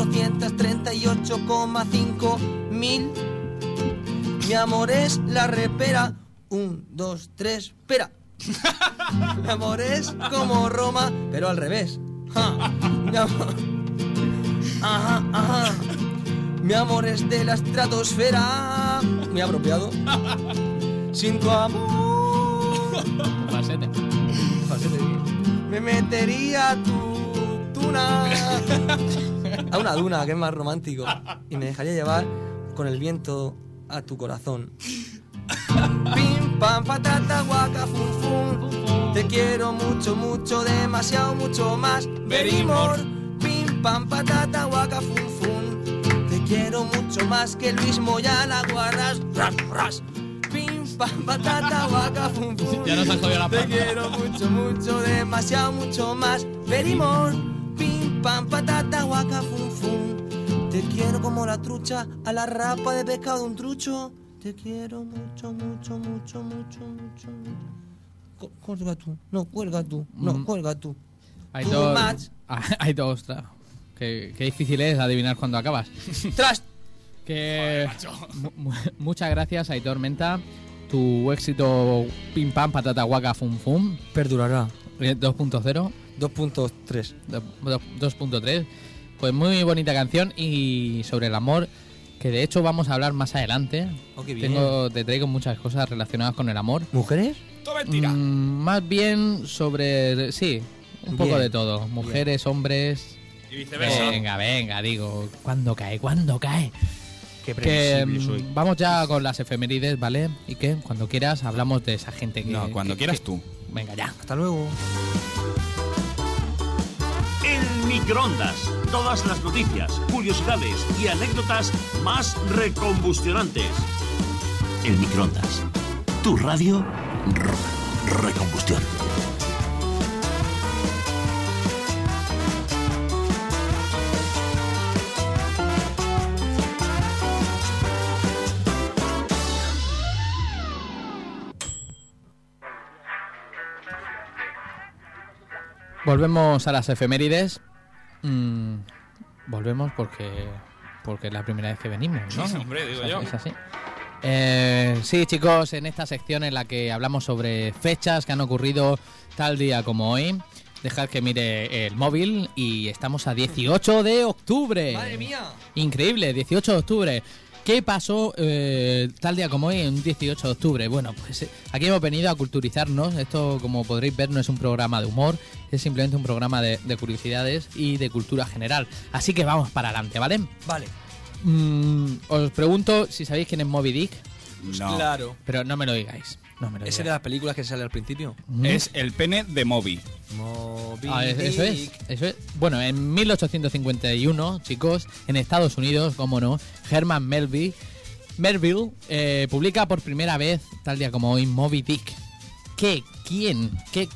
438,5 mil. Mi amor es la repera. 1, 2, 3, espera. Mi amor es como Roma, pero al revés. Mi amor... Ajá. Mi amor es de la estratosfera. Muy apropiado. Sin tu amor. Falsete. Me metería a tu tuna. A una duna, que es más romántico. Y me dejaría llevar con el viento a tu corazón. Pim pam, patata, guaca, fum fum. Te quiero mucho, demasiado, mucho más. Very more. Pim pam, patata, guaca, fum fum. Te quiero mucho más que Luis Moya la Guarras. Ras. Pim pam, patata, guaca, fum fum. Ya nos has jodido la Te pata. quiero mucho, demasiado, mucho más. Very more. Pim pam, patata, guaca, fum fum. Te quiero como la trucha a la rapa de pescado un trucho. Te quiero mucho, mucho, mucho, mucho, mucho. Cuelga tú, no, cuelga tú, no, cuelga tú. Hay Too dos. much. Hay dos. Qué difícil es adivinar cuando acabas. ¡Tras! Que muchas gracias, Aitor Menta. Tu éxito pim pam patata guaca fum fum Perdurará. 2.0 2.3. 2.3. Pues muy bonita canción y sobre el amor, que de hecho vamos a hablar más adelante. Oh, qué bien. Te traigo muchas cosas relacionadas con el amor. ¿Mujeres? ¡Todo mentira! Más bien sobre, sí, un poco Bien. de todo. Mujeres, hombres. Y viceversa. Venga, digo, ¿cuándo cae? Qué Que previsible soy. vamos ya con las efemérides, ¿vale? Y que cuando quieras hablamos de esa gente que... No, cuando quieras tú. Venga, ya. Hasta luego. El microondas. Todas las noticias, curiosidades y anécdotas más recombustionantes. El microondas. Tu radio recombustión. Volvemos a las efemérides. Volvemos porque es la primera vez que venimos, ¿no? Sí, hombre, digo yo. Es así. Sí, chicos, en esta sección en la que hablamos sobre fechas que han ocurrido tal día como hoy, dejad que mire el móvil y estamos a 18 de octubre. ¡Madre mía! Increíble, 18 de octubre. ¿Qué pasó tal día como hoy, en 18 de octubre? Bueno, pues aquí hemos venido a culturizarnos. Esto, como podréis ver, no es un programa de humor, es simplemente un programa de curiosidades y de cultura general. Así que vamos para adelante, ¿vale? Vale. Os pregunto si sabéis quién es Moby Dick, No. Claro. pero no me lo digáis. No me lo ¿Ese de digáis. las películas que sale al principio? Es el pene de Moby. Moby Eso es, eso es. Bueno, en 1851, chicos, en Estados Unidos, cómo no, Herman Melville publica por primera vez, tal día como hoy, Moby Dick. ¿Qué? ¿Quién?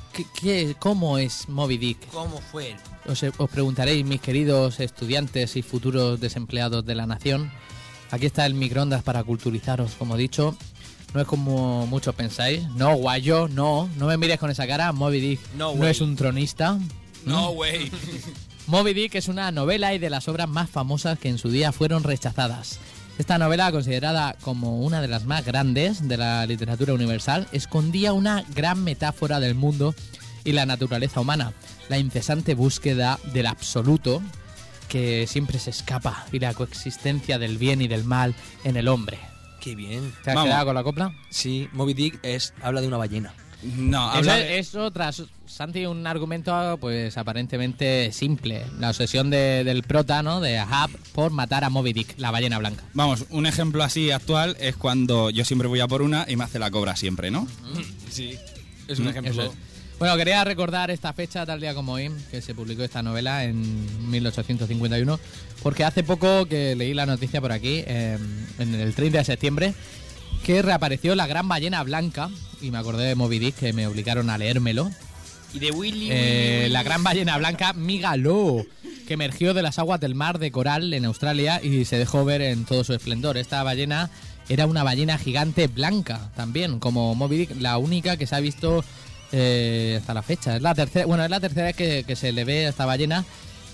¿Cómo es Moby Dick? ¿Cómo fue? Os preguntaréis, mis queridos estudiantes y futuros desempleados de la nación. Aquí está el microondas para culturizaros, como he dicho. No es como muchos pensáis. No, guayo, no me mires con esa cara. Moby Dick No no way. es un tronista. No, güey. Moby Dick es una novela y de las obras más famosas que en su día fueron rechazadas. Esta novela, considerada como una de las más grandes de la literatura universal, escondía una gran metáfora del mundo y la naturaleza humana, la incesante búsqueda del absoluto que siempre se escapa y la coexistencia del bien y del mal en el hombre. Qué bien. ¿Te has Vamos. quedado con la copla? Sí, Moby Dick habla de una ballena. No, Eso habla es otra, Santi, un argumento pues aparentemente simple. La obsesión del prota, ¿no? De Ahab por matar a Moby Dick, la ballena blanca. Vamos, un ejemplo así actual es cuando yo siempre voy a por una y me hace la cobra siempre, ¿no? Sí. Es un ejemplo. Eso es. Bueno, quería recordar esta fecha, tal día como hoy, que se publicó esta novela en 1851, porque hace poco que leí la noticia por aquí, en el 30 de septiembre, que reapareció la gran ballena blanca, y me acordé de Moby Dick, que me obligaron a leérmelo. Y de Willy. La gran ballena blanca Migaloo, que emergió de las aguas del mar de coral en Australia y se dejó ver en todo su esplendor. Esta ballena era una ballena gigante blanca también, como Moby Dick, la única que se ha visto hasta la fecha. Es la tercera vez que se le ve a esta ballena,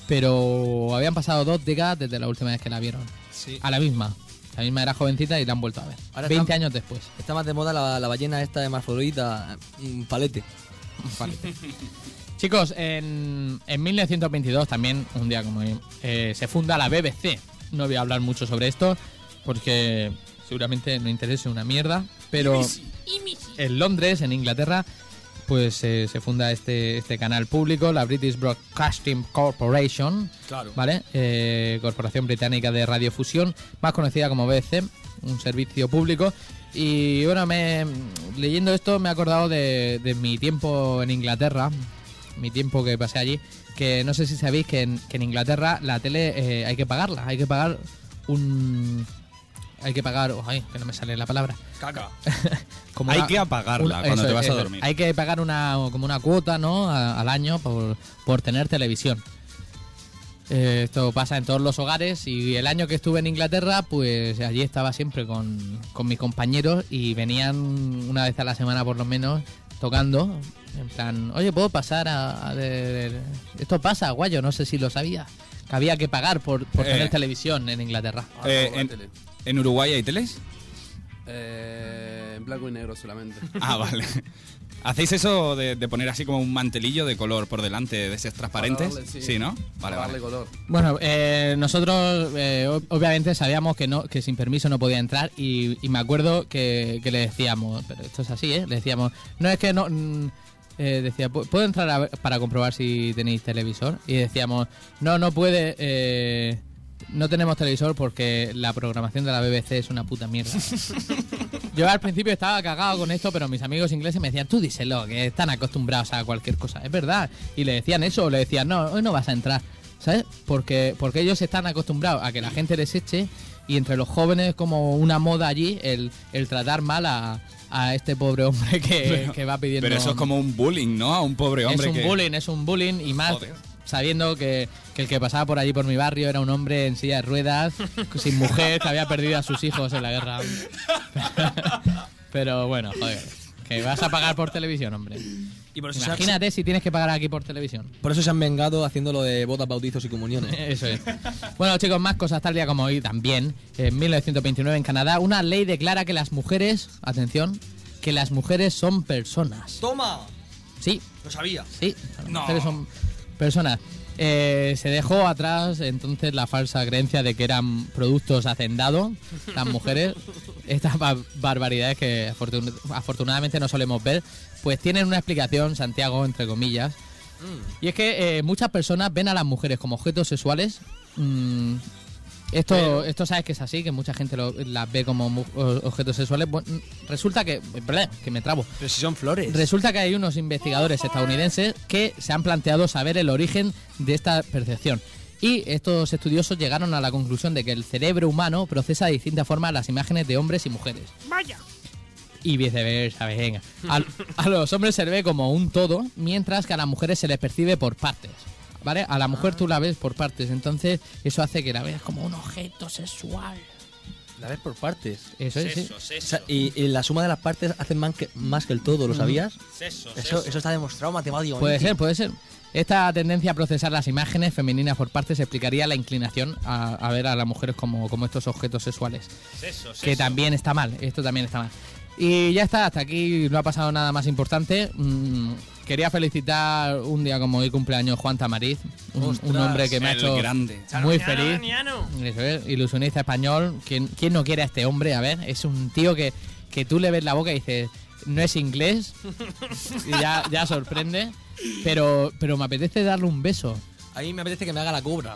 pero habían pasado 2 décadas desde la última vez que la vieron. Sí. A la misma. La misma era jovencita y la han vuelto a ver. Ahora 20 años después. Está más de moda la ballena esta de hermafrodita, palete. Vale. Chicos, en 1922 también, un día como hoy, se funda la BBC. No voy a hablar mucho sobre esto porque seguramente no interese una mierda, pero en Londres, en Inglaterra, pues se funda este canal público, la British Broadcasting Corporation, Claro. ¿vale? Corporación Británica de Radiofusión, más conocida como BBC, un servicio público. Y bueno, leyendo esto me he acordado de mi tiempo en Inglaterra, mi tiempo que pasé allí, que no sé si sabéis que en Inglaterra la tele hay que pagarla, hay que pagar ay, que no me sale la palabra. Caca. Como Hay una- que apagarla cuando eso, te vas a eso. dormir. Hay que pagar como una cuota, ¿no? Al año por tener televisión. Esto pasa en todos los hogares y el año que estuve en Inglaterra, pues allí estaba siempre con mis compañeros y venían una vez a la semana por lo menos tocando. En plan, oye, ¿puedo pasar Esto pasa, guayo, no sé si lo sabía. Que había que pagar por tener televisión en Inglaterra. ¿En Uruguay hay teles? En blanco y negro solamente. Ah, vale. ¿Hacéis eso de poner así como un mantelillo de color por delante de esos transparentes? Para darle, sí, ¿no? Vale, Para darle vale. color. Bueno, nosotros obviamente sabíamos que sin permiso no podía entrar y me acuerdo que le decíamos, pero esto es así, le decíamos, no es que no... decía, ¿puedo entrar para comprobar si tenéis televisor? Y decíamos, no puede, no tenemos televisor porque la programación de la BBC es una puta mierda. Yo al principio estaba cagado con esto, pero mis amigos ingleses me decían, tú díselo, que están acostumbrados a cualquier cosa. Es verdad. Y le decían eso, o le decían, no, hoy no vas a entrar. ¿Sabes? Porque ellos están acostumbrados a que la gente les eche y entre los jóvenes como una moda allí el tratar mal a este pobre hombre que va pidiendo... Pero eso es como un bullying, ¿no? A un pobre hombre Es un bullying y más... Joder. Sabiendo que el que pasaba por allí por mi barrio era un hombre en silla de ruedas, sin mujer, que había perdido a sus hijos en la guerra. Pero bueno, joder, que vas a pagar por televisión, hombre. Y por eso Imagínate si tienes que pagar aquí por televisión. Por eso se han vengado haciéndolo de bodas, bautizos y comuniones. Eso es. Bueno, chicos, más cosas tal día como hoy también. En 1929 en Canadá, una ley declara que las mujeres, atención, que las mujeres son personas. ¡Toma! Sí. Lo sabía. Sí, las mujeres son personas. Se dejó atrás entonces la falsa creencia de que eran productos hacendados las mujeres. Estas barbaridades que afortunadamente no solemos ver, pues tienen una explicación, Santiago, entre comillas. Y es que muchas personas ven a las mujeres como objetos sexuales. Esto sabes que es así, que mucha gente las ve como objetos sexuales. Bueno, resulta que me trabo. Pero si son flores. Resulta que hay unos investigadores estadounidenses que se han planteado saber el origen de esta percepción. Y estos estudiosos llegaron a la conclusión de que el cerebro humano procesa de distinta forma las imágenes de hombres y mujeres. Vaya. Y viceversa, venga. A los hombres se les ve como un todo, mientras que a las mujeres se les percibe por partes. ¿Vale? A la mujer tú la ves por partes, entonces eso hace que la veas como un objeto sexual. La ves por partes. Eso es, sí. O sea, y la suma de las partes hace más que el todo, ¿lo sabías? Eso está demostrado matemáticamente. Puede ser. Esta tendencia a procesar las imágenes femeninas por partes explicaría la inclinación a ver a las mujeres como estos objetos sexuales. Que también está mal, esto también está mal. Y ya está, hasta aquí no ha pasado nada más importante. Quería felicitar un día como hoy cumpleaños Juan Tamariz, un hombre que me ha hecho muy feliz. Eso es, ilusionista español. ¿Quién no quiere a este hombre? A ver, es un tío que tú le ves la boca y dices, no es inglés, y ya sorprende, pero me apetece darle un beso. A mí me apetece que me haga la cobra.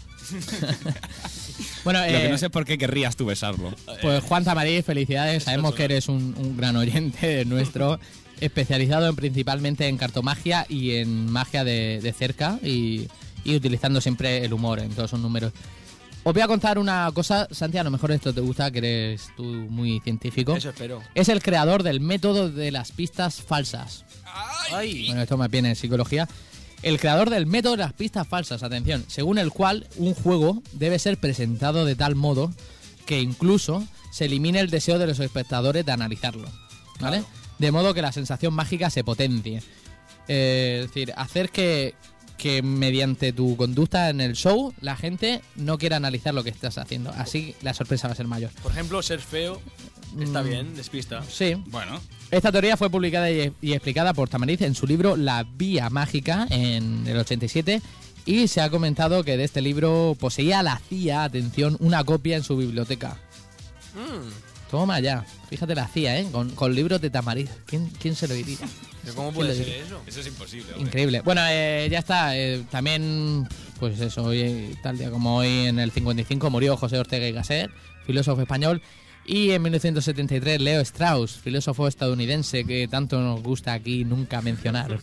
Bueno, lo que no sé es por qué querrías tú besarlo. Pues Juan Tamariz, felicidades. Sabemos que eres un gran oyente nuestro, especializado principalmente en cartomagia y en magia de cerca y utilizando siempre el humor en todos sus números. Os voy a contar una cosa, Santi, a lo mejor esto te gusta, que eres tú muy científico. Eso espero. Es el creador del método de las pistas falsas. ¡Ay! Bueno, esto me viene en psicología. El creador del método de las pistas falsas, atención, según el cual un juego debe ser presentado de tal modo que incluso se elimine el deseo de los espectadores de analizarlo, ¿vale? Claro. De modo que la sensación mágica se potencie. Es decir, hacer que mediante tu conducta en el show la gente no quiera analizar lo que estás haciendo. Así la sorpresa va a ser mayor. Por ejemplo, ser feo está bien, despista. Sí. Bueno. Esta teoría fue publicada y explicada por Tamariz en su libro La Vía Mágica en el 87 y se ha comentado que de este libro poseía la CIA, atención, una copia en su biblioteca. Toma ya, fíjate la CIA, con libros de Tamariz. ¿Quién se lo diría? ¿Cómo puede ser eso? Eso es imposible. Hombre. Increíble. Bueno, ya está. También, pues eso, hoy, tal día como hoy, en el 55 murió José Ortega y Gasset, filósofo español. Y en 1973 Leo Strauss, filósofo estadounidense que tanto nos gusta aquí nunca mencionar.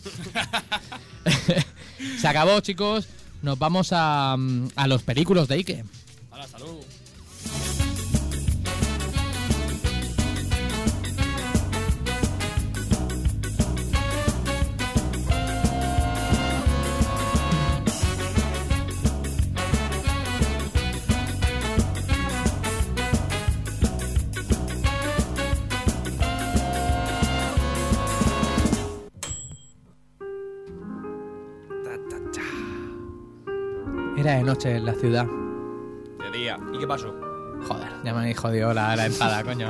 Se acabó, chicos. Nos vamos a los películas de Ike. ¡Hala, salud! Era de noche en la ciudad. De día. ¿Y qué pasó? Joder, ya me habéis jodido la entrada, coño.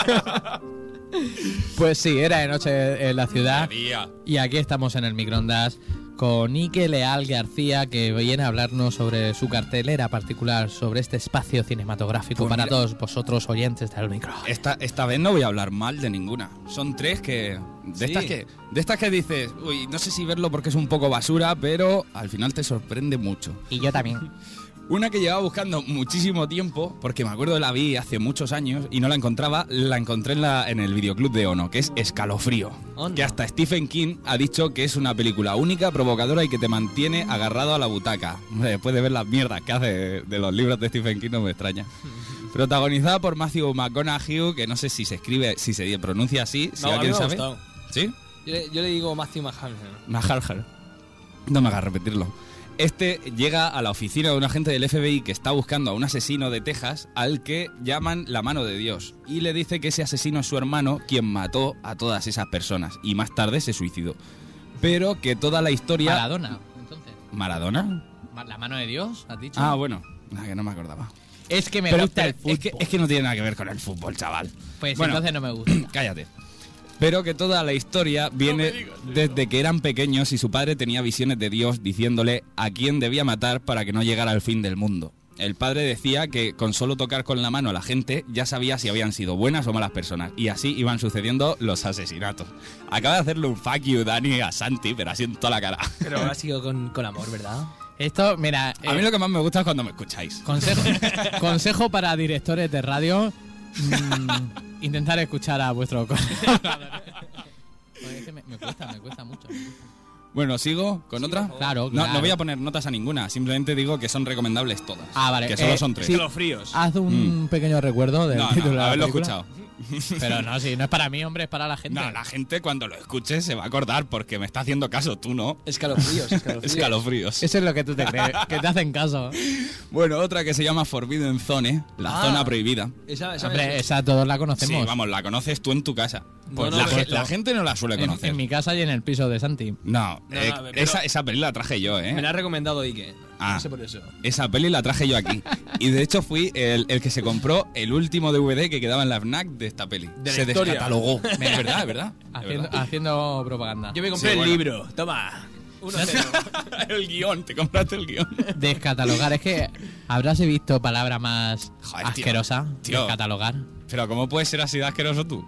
Pues sí, era de noche en la ciudad. De día. Y aquí estamos en el microondas con Ike Leal García, que viene a hablarnos sobre su cartelera particular, sobre este espacio cinematográfico Pues para mira, todos vosotros oyentes del micro. Esta vez no voy a hablar mal de ninguna. Son tres que... De Sí. estas que dices, uy, no sé si verlo porque es un poco basura, pero al final te sorprende mucho. Y yo también. Una que llevaba buscando muchísimo tiempo, porque me acuerdo la vi hace muchos años y no la encontraba, la encontré en el videoclub de Ono, que es Escalofrío. Onda. Que hasta Stephen King ha dicho que es una película única, provocadora y que te mantiene agarrado a la butaca. Hombre, después de ver las mierdas que hace de los libros de Stephen King no me extraña. Protagonizada por Matthew McConaughey, que no sé si se escribe, si se pronuncia así, si No, a mí alguien me ha sabe. gustado. ¿Sí? Yo le digo Matthew McConaughey. Mahalhal. No me hagas repetirlo. Este llega a la oficina de un agente del FBI que está buscando a un asesino de Texas al que llaman la mano de Dios y le dice que ese asesino es su hermano quien mató a todas esas personas y más tarde se suicidó. Pero que toda la historia... Maradona, entonces. ¿Maradona? ¿La mano de Dios, has dicho? Ah, bueno, que no me acordaba. Es que me Pero gusta el fútbol. es que no tiene nada que ver con el fútbol, chaval. Pues Bueno, entonces no me gusta. cállate. Pero que toda la historia viene desde que eran pequeños y su padre tenía visiones de Dios diciéndole a quién debía matar para que no llegara al fin del mundo. El padre decía que con solo tocar con la mano a la gente ya sabía si habían sido buenas o malas personas. Y así iban sucediendo los asesinatos. Acaba de hacerle un fuck you, Dani, a Santi, pero así en toda la cara. Pero ha sido con amor, ¿verdad? Esto, mira... A mí lo que más me gusta es cuando me escucháis. Consejo para directores de radio. Intentar escuchar a vuestro colaborador. Joder, es que me cuesta mucho. Bueno, ¿sigo con otra? Claro, No, claro. no voy a poner notas a ninguna, simplemente digo que son recomendables todas. Ah, vale. Que solo son tres. sí. Los fríos. Haz un pequeño recuerdo del No, título de la haberlo película. escuchado. Pero no, sí, no es para mí, hombre, es para la gente. No, la gente cuando lo escuche se va a acordar porque me está haciendo caso, tú no. Escalofríos. Escalofríos. Eso es lo que tú te crees, que te hacen caso. Bueno, otra que se llama Forbidden Zone, la Ah. zona prohibida. Esa Hombre, esa todos la Sí, conocemos. vamos, la conoces tú en tu casa. Pues no, la, por supuesto. la gente no la suele conocer. En mi casa y en el piso de Santi. No, pero- esa peli la traje yo, Me la ha recomendado Ike. Ah. No sé por eso. Esa peli la traje yo aquí. Y de hecho fui el que se compró el último DVD que quedaba en la FNAC de esta peli. De la se historia. descatalogó. Es verdad, es verdad. Es verdad. Haciendo propaganda. Yo me compré Sí, el bueno. libro. Toma. 1-0. El guión, te compraste el guión. Descatalogar, es que habrás visto palabra más Joder, tío. asquerosa. Tío. Descatalogar. Pero ¿cómo puedes ser así de asqueroso tú?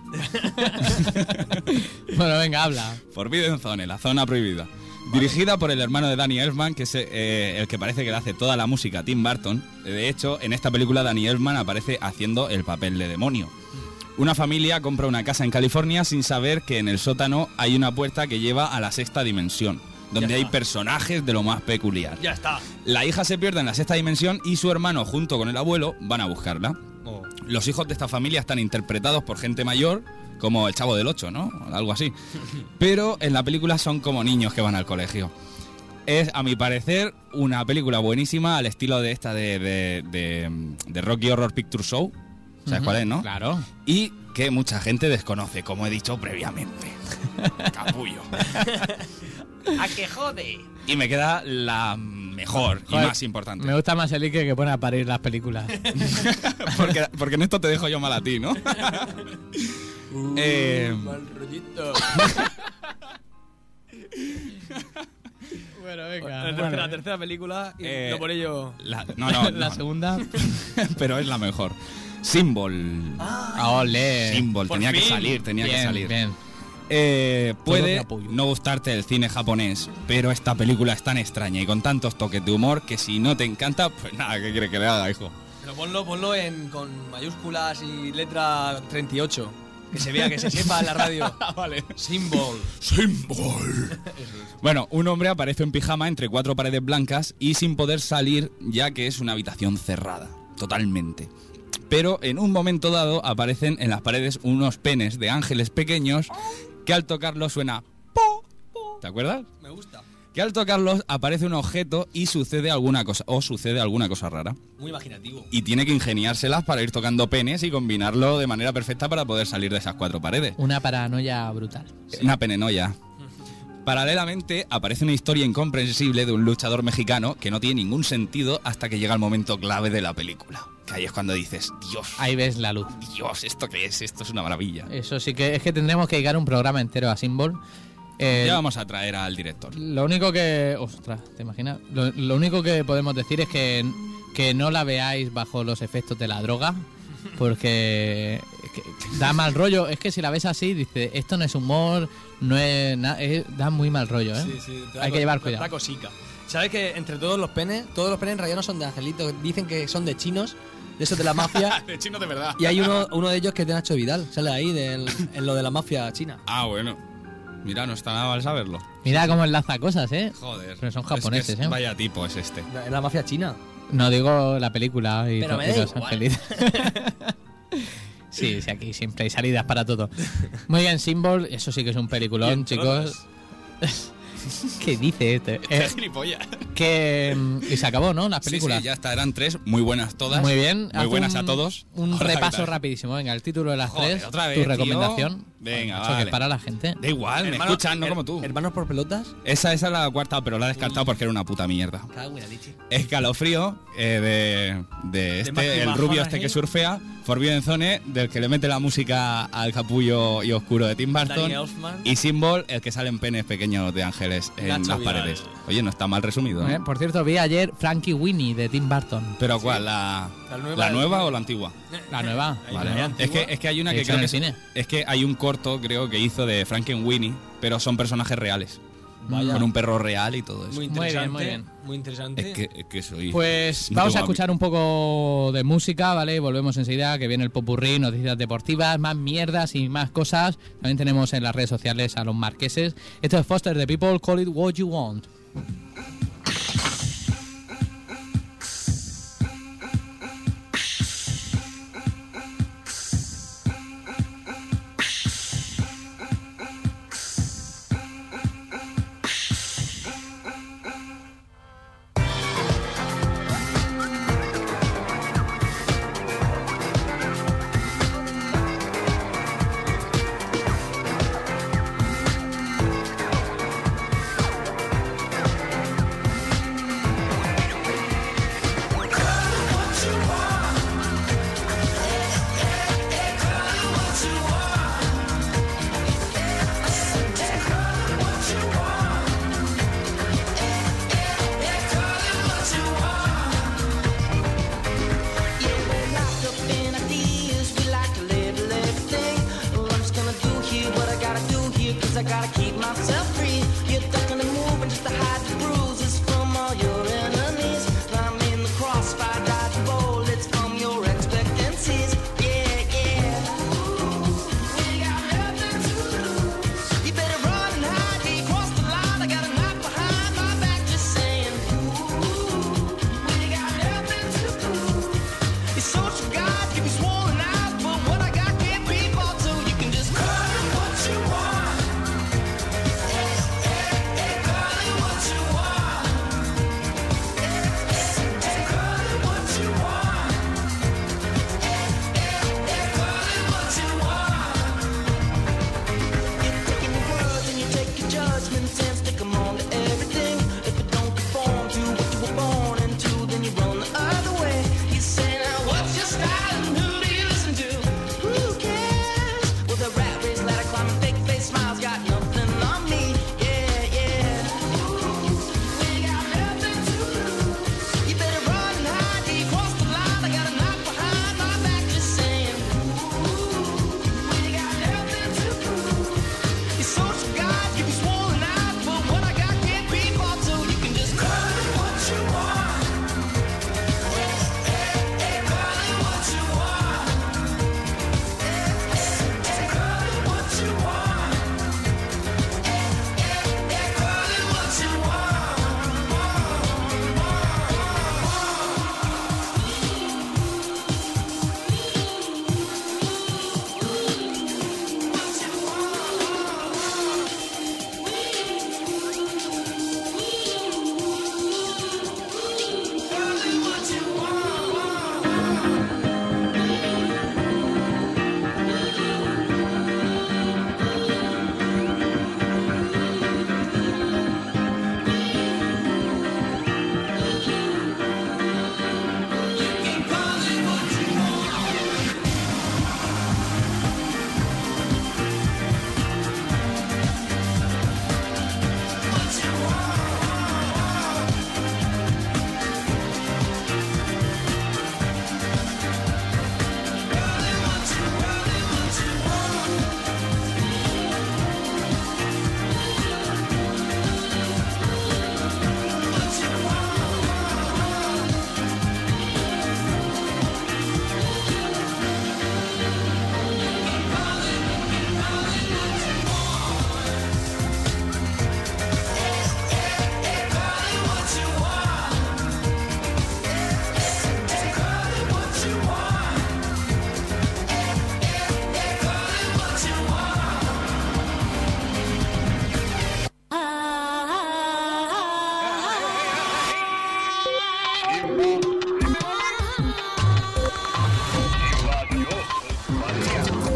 Bueno, venga, habla. Forbidden Zone, la zona prohibida. Dirigida por el hermano de Danny Elfman, que es el que parece que le hace toda la música a Tim Burton. De hecho, en esta película Danny Elfman aparece haciendo el papel de demonio. Una familia compra una casa en California sin saber que en el sótano hay una puerta que lleva a la sexta dimensión, donde Ya hay está. personajes de lo más peculiar. Ya está. La hija se pierde en la sexta dimensión y su hermano, junto con el abuelo, van a buscarla. Oh. Los hijos de esta familia están interpretados por gente mayor, como el Chavo del 8, ¿no? Algo así. Pero en la película son como niños que van al colegio. Es, a mi parecer, una película buenísima al estilo de esta de Rocky Horror Picture Show. ¿Sabes cuál es, no? Claro. Y que mucha gente desconoce, como he dicho previamente. Capullo. ¿A qué jode? Y me queda la mejor y Joder, más importante. Me gusta más el Ike que pone a parir las películas. porque en esto te dejo yo mal a ti, ¿no? Mal rollito. Bueno, venga. La tercera película. Y no por ello. No, La segunda. pero es la mejor. Symbol. Ole. Symbol, por tenía que fin. salir, tenía que Bien, salir. bien. Todo mi Puede apoyo. no gustarte el cine japonés, pero esta película es tan extraña y con tantos toques de humor que si no te encanta, pues nada, ¿qué quiere que le haga, hijo? Pero ponlo con mayúsculas y letra 38. Que se vea, que se sepa en la radio. Vale. Symbol. Symbol. Bueno, un hombre aparece en pijama entre cuatro paredes blancas y sin poder salir, ya que es una habitación cerrada, totalmente. Pero en un momento dado aparecen en las paredes unos penes de ángeles pequeños que al tocarlos suena po. ¿Te acuerdas? Me gusta. Que al tocarlos aparece un objeto y sucede alguna cosa rara. Muy imaginativo. Y tiene que ingeniárselas para ir tocando penes y combinarlo de manera perfecta para poder salir de esas cuatro paredes. Una paranoia brutal. Una penenoia. Paralelamente, aparece una historia incomprensible de un luchador mexicano que no tiene ningún sentido hasta que llega el momento clave de la película. Que ahí es cuando dices, Dios, Ahí ves la luz. Dios, ¿esto qué es? Esto es una maravilla. Eso sí que es que tendremos que dedicar un programa entero a Symbol. Ya vamos a traer al director. Lo único que... Ostras, ¿te imaginas? Lo único que podemos decir es que no la veáis bajo los efectos de la droga, porque da mal rollo. Es que si la ves así, dice, esto no es humor, no es nada, da muy mal rollo, ¿eh? Sí, Hay que llevar cuidado. Da cosica. ¿Sabes que entre todos los penes en realidad no son de angelitos? Dicen que son de chinos, de esos de la mafia. De chino de verdad. Y hay uno de ellos que es de Nacho Vidal, sale ahí en lo de la mafia china. Ah, bueno. Mira, no está nada mal saberlo. Mira cómo enlaza cosas, ¿eh? Joder. Pero son japoneses, ¿eh? Vaya tipo es este. En la mafia china. No digo la película y, Pero me y da los igual. angelitos. Sí, aquí siempre hay salidas para todo. Muy bien, Symbol, eso sí que es un peliculón, chicos. ¿Qué dice este? Qué gilipollas. Y se acabó, ¿no? Las películas. Sí, ya está, eran 3, muy buenas todas. Muy bien. Muy haz buenas a todos. Un Ahora, ¿qué repaso tal? rapidísimo. Venga, el título de las Joder, 3. otra vez, Tu tío. recomendación. Venga, Macho, vale. que para la gente. Da igual, me escuchan, no como tú. ¿Hermanos por pelotas? Esa es la cuarta, pero la he descartado porque era una puta mierda. Cago en la leche. Escalofrío, de Matthew el rubio este que McConaughey. surfea, Forbidden Zone, del que le mete la música al capullo y oscuro de Tim Burton. Danny Elfman. Y Symbol, el que salen penes pequeños de ángeles en Nacho las Vidal. paredes. Oye, no está mal resumido, ¿no? Por cierto, vi ayer Frankie Winnie de Tim Burton. ¿Pero cuál? ¿La nueva o la antigua? La nueva. Vale. Es que hay una ¿Se que hizo creo en que el cine? es que hay un corto, creo, que hizo de Frankenweenie, pero son personajes reales. Vaya. Con un perro real y todo eso. Muy Muy bien, interesante. muy bien. Muy interesante. Es que soy... Pues no vamos a tengo escuchar un poco de música, ¿vale? Volvemos enseguida, que viene el popurrí, noticias deportivas, más mierdas y más cosas. También tenemos en las redes sociales a los marqueses. Esto es Foster the People, Call It What You Want. What you want.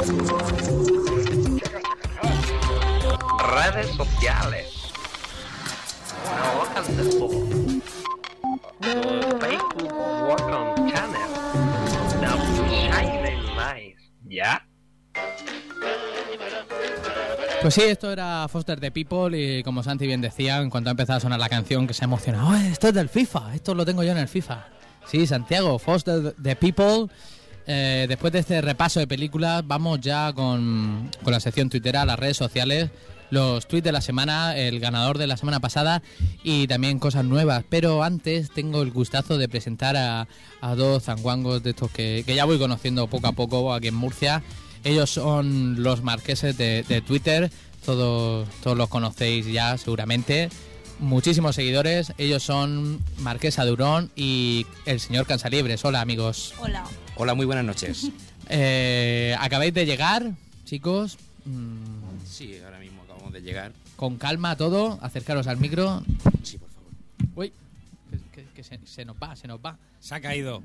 Redes sociales. No hagan después. The Facebook Welcome Channel. No shining nice. ¿Ya? Pues sí, esto era Foster the People y como Santi bien decía, en cuanto ha empezado a sonar la canción que se ha emocionado, ¡oh, esto es del FIFA! Esto lo tengo yo en el FIFA. Sí, Santiago, Foster the People. Después de este repaso de películas, vamos ya con la sección tuitera, las redes sociales, los tweets de la semana, el ganador de la semana pasada y también cosas nuevas. Pero antes tengo el gustazo de presentar a dos zanguangos de estos que ya voy conociendo poco a poco aquí en Murcia. Ellos son los marqueses de Twitter, todos los conocéis ya seguramente, muchísimos seguidores. Ellos son Marquesa de Hurón y el señor Cansaliebres. Hola amigos. Hola. Hola, muy buenas noches. Acabáis de llegar, chicos. Sí, ahora mismo acabamos de llegar. Con calma todo, acercaros al micro. Sí, por favor. Uy, que se nos va. Se ha caído.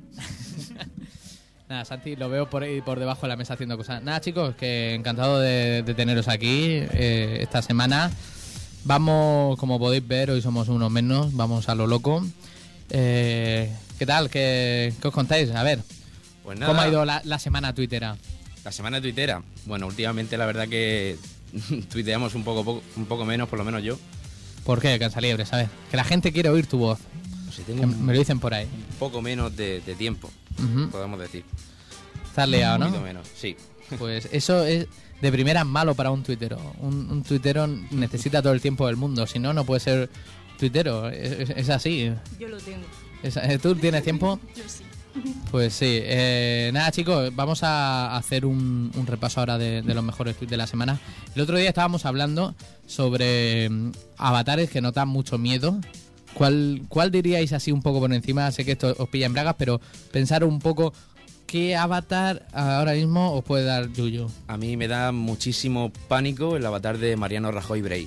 Nada, Santi, lo veo por ahí por debajo de la mesa haciendo cosas. Nada, chicos, que encantado de teneros aquí esta semana. Vamos, como podéis ver, hoy somos uno menos, vamos a lo loco. ¿Qué tal? ¿Qué os contáis? A ver, Pues nada, ¿cómo ha ido la semana tuitera? la semana tuitera. Bueno, últimamente la verdad que tuiteamos un poco menos, por lo menos yo. ¿Por qué, Cansaliebres? A ver, que la gente quiere oír tu voz. No sé, tengo Que un me lo dicen por ahí. poco menos de tiempo, Ujú. podemos decir. Estás liado, Un ¿no? poquito menos, sí. Pues eso es de primera malo para un tuitero. Un tuitero necesita todo el tiempo del mundo, si no, no puede ser tuitero. Es así. Yo lo tengo. ¿Tú tienes tiempo? Yo sí. Pues sí. Nada, chicos, vamos a hacer un repaso ahora de los mejores tweets de la semana. El otro día estábamos hablando sobre avatares que nos dan mucho miedo. ¿Cuál diríais así un poco por encima? Sé que esto os pilla en bragas, pero pensar un poco qué avatar ahora mismo os puede dar yuyu. A mí me da muchísimo pánico el avatar de Mariano Rajoy Brey.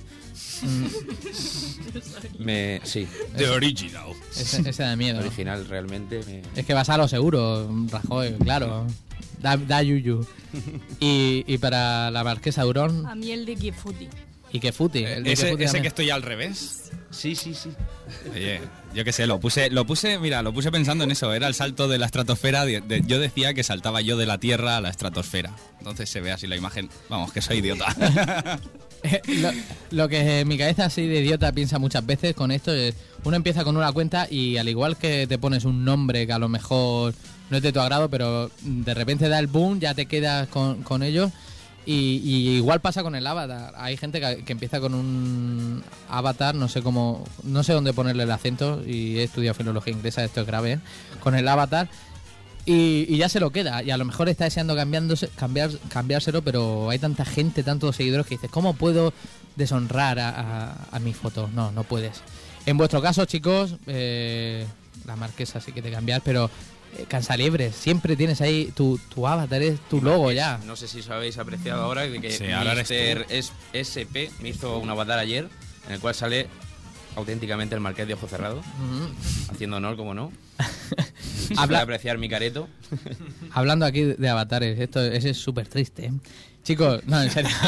Sí, The Original. Ese da miedo. original realmente. Es que vas a lo seguro, Rajoy, claro. Da yuyu. Y para la Marquesa de Hurón, A mí el de Gifuti. y que futi. El de Ese Kefuti que también. estoy al revés. Sí. Oye, yo qué sé, lo puse pensando en eso, era el salto de la estratosfera, yo decía que saltaba yo de la Tierra a la estratosfera. Entonces se ve así la imagen, vamos, que soy idiota. Lo que mi cabeza así de idiota piensa muchas veces con esto es, uno empieza con una cuenta y al igual que te pones un nombre que a lo mejor no es de tu agrado, pero de repente da el boom, ya te quedas con ellos. Y igual pasa con el avatar. Hay gente que empieza con un avatar, no sé dónde ponerle el acento, y he estudiado filología inglesa, esto es grave, con el avatar, y ya se lo queda, y a lo mejor está deseando cambiárselo, pero hay tanta gente, tantos seguidores que dices, ¿cómo puedo deshonrar a mi foto? No puedes. En vuestro caso, chicos, la Marquesa sí que te cambiar, pero Cansaliebres, siempre tienes ahí tu avatar, es tu logo ya. No sé si os habéis apreciado ahora que Sí, ahora eres Mr. SP me hizo un avatar ayer en el cual sale auténticamente el Marqués de Ojo Cerrado, haciendo honor, como no. Habla apreciar mi careto. Hablando aquí de avatares, ese es súper triste, ¿eh? Chicos, no, en serio.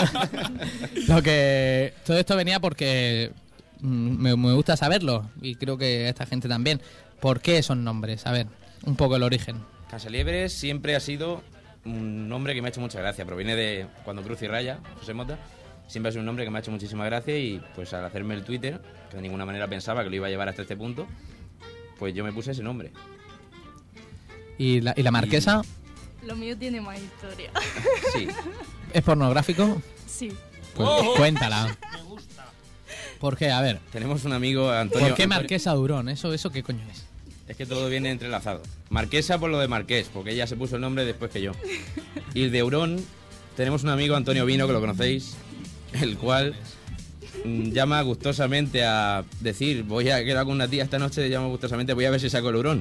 Todo esto venía porque me gusta saberlo, y creo que a esta gente también. ¿Por qué esos nombres? A ver, un poco el origen. Cansaliebres siempre ha sido un nombre que me ha hecho mucha gracia. Proviene de cuando Cruz y Raya, José Mota. Siempre ha sido un nombre que me ha hecho muchísima gracia, y pues al hacerme el Twitter, que de ninguna manera pensaba que lo iba a llevar hasta este punto, pues yo me puse ese nombre. ¿Y la Marquesa? Lo mío tiene más historia. Sí. ¿Es pornográfico? Sí. Pues cuéntala. ¿Por qué? A ver. Tenemos un amigo, Antonio. ¿Por qué Marquesa de Hurón? ¿Eso qué coño es? Es que todo viene entrelazado. Marquesa por lo de Marqués, porque ella se puso el nombre después que yo. Y el de Hurón, tenemos un amigo, Antonio Vino, que lo conocéis, el cual llama gustosamente a decir, voy a quedar con una tía esta noche, llama gustosamente, voy a ver si saco el hurón.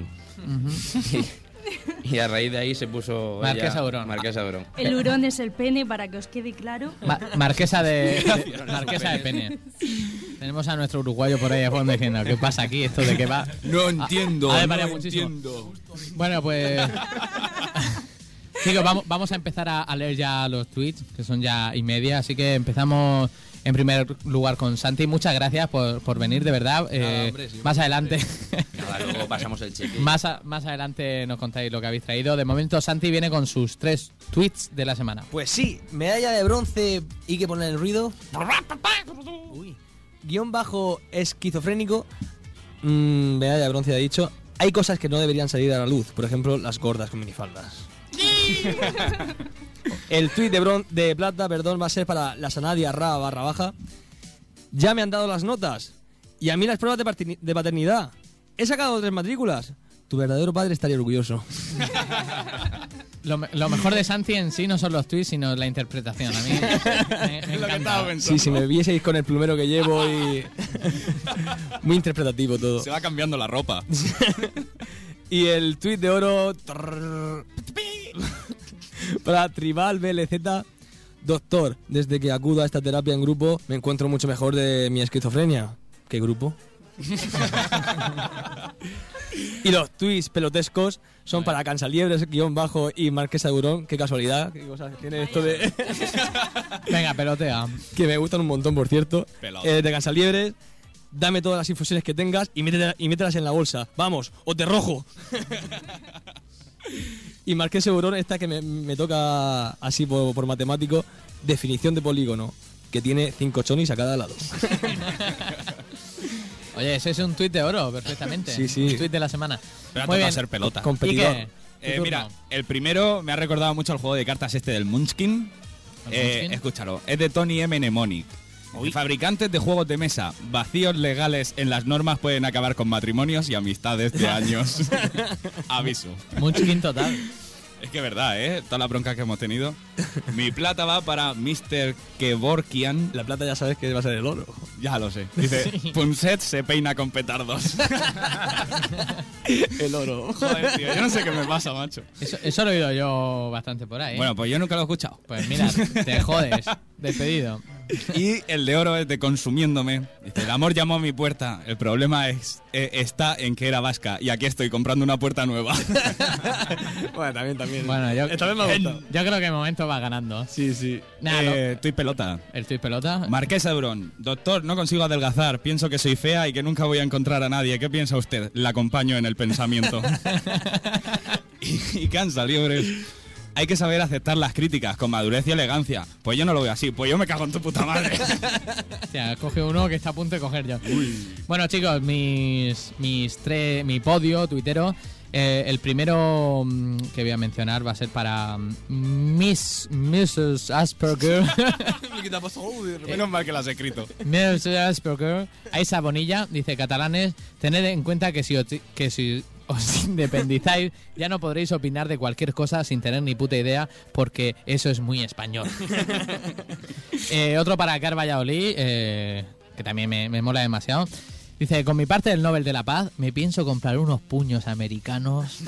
Y a raíz de ahí se puso Marquesa de Hurón. Marquesa de Hurón. El hurón es el pene, para que os quede claro. Marquesa de Pene. Tenemos a nuestro uruguayo por ahí a fondo diciendo, ¿qué pasa aquí? ¿Esto de qué va? No entiendo, A ver, no María, muchísimo. entiendo. Bueno, pues... Chicos, vamos a empezar a leer ya los tweets, que son ya y media, así que empezamos en primer lugar con Santi. Muchas gracias por venir, de verdad. Hombre, sí, más adelante Nada, luego pasamos el cheque. más adelante nos contáis lo que habéis traído. De momento Santi viene con sus 3 tweets de la semana. Pues sí, medalla de bronce y que poner el ruido. Uy. Guión bajo esquizofrénico. Medalla de bronce, ha dicho. Hay cosas que no deberían salir a la luz. Por ejemplo, las gordas con minifaldas. El tuit de plata, perdón, va a ser para la Sanadia Ra _baja. Ya me han dado las notas. Y a mí las pruebas de paternidad. He sacado 3 matrículas. Tu verdadero padre estaría orgulloso. Lo mejor de Santi en sí no son los tweets, sino la interpretación. A mí me encanta. Sí, si me vieseis con el plumero que llevo y... Muy interpretativo todo. Se va cambiando la ropa. Y el tuit de oro... Para Tribal BLZ. Doctor, desde que acudo a esta terapia en grupo me encuentro mucho mejor de mi esquizofrenia. ¿Qué grupo? Y los tweets pelotescos son para Cansaliebres _ y Marquesa de Burón. Qué casualidad, qué cosas tiene esto de... Venga, pelotea. Que me gustan un montón, por cierto. Pelota. De Cansaliebres, dame todas las infusiones que tengas y mételas en la bolsa. Vamos, o te rojo. Y Marquesa de Burón, esta que me toca así por matemático, definición de polígono, que tiene 5 chonis a cada lado. Oye, ese es un tuit de oro, perfectamente. Sí, sí. Un tuit de la semana. Pero Muy toca bien. ser pelota. Competidor. ¿Y qué? Tu Mira, turno. el primero me ha recordado mucho al juego de cartas este del Munchkin. Munchkin? Escúchalo, es de Tony M. Mnemonic. Fabricantes de juegos de mesa vacíos legales en las normas pueden acabar con matrimonios y amistades de años. Aviso. Munchkin total. Es que es verdad, toda la bronca que hemos tenido. Mi plata va para Mr. Kevorkian. La plata ya sabes que va a ser el oro. Ya lo sé. Dice, Punset se peina con petardos. El oro. Joder, tío, yo no sé qué me pasa, macho. Eso lo he oído yo bastante por ahí. Bueno, pues yo nunca lo he escuchado. Pues mira, te jodes. Despedido. Y el de oro es de Consumiéndome. Dice, el amor llamó a mi puerta. El problema está en que era vasca. Y aquí estoy comprando una puerta nueva. Bueno, también. Bueno, yo Esta vez me ha gustado. creo que de momento va ganando. Sí, sí. Nada, Tuit pelota. el tuit pelota. Marquesa de Burón. Doctor, no consigo adelgazar. Pienso que soy fea y que nunca voy a encontrar a nadie. ¿Qué piensa usted? La acompaño en el pensamiento. y Cansaliebres. Hay que saber aceptar las críticas con madurez y elegancia. Pues yo no lo veo así. Pues yo me cago en tu puta madre. Hostia, coge uno que está a punto de coger yo. Bueno, chicos, mi podio tuitero. El primero que voy a mencionar va a ser para Mrs. Asperger. Menos mal que lo has escrito. Mrs. Asperger. Aisa Bonilla dice: catalanes, tened en cuenta que si os independizáis, ya no podréis opinar de cualquier cosa sin tener ni puta idea, porque eso es muy español. Otro para Car Valladolid, que también me mola demasiado. Dice: con mi parte del Nobel de la Paz, me pienso comprar unos puños americanos.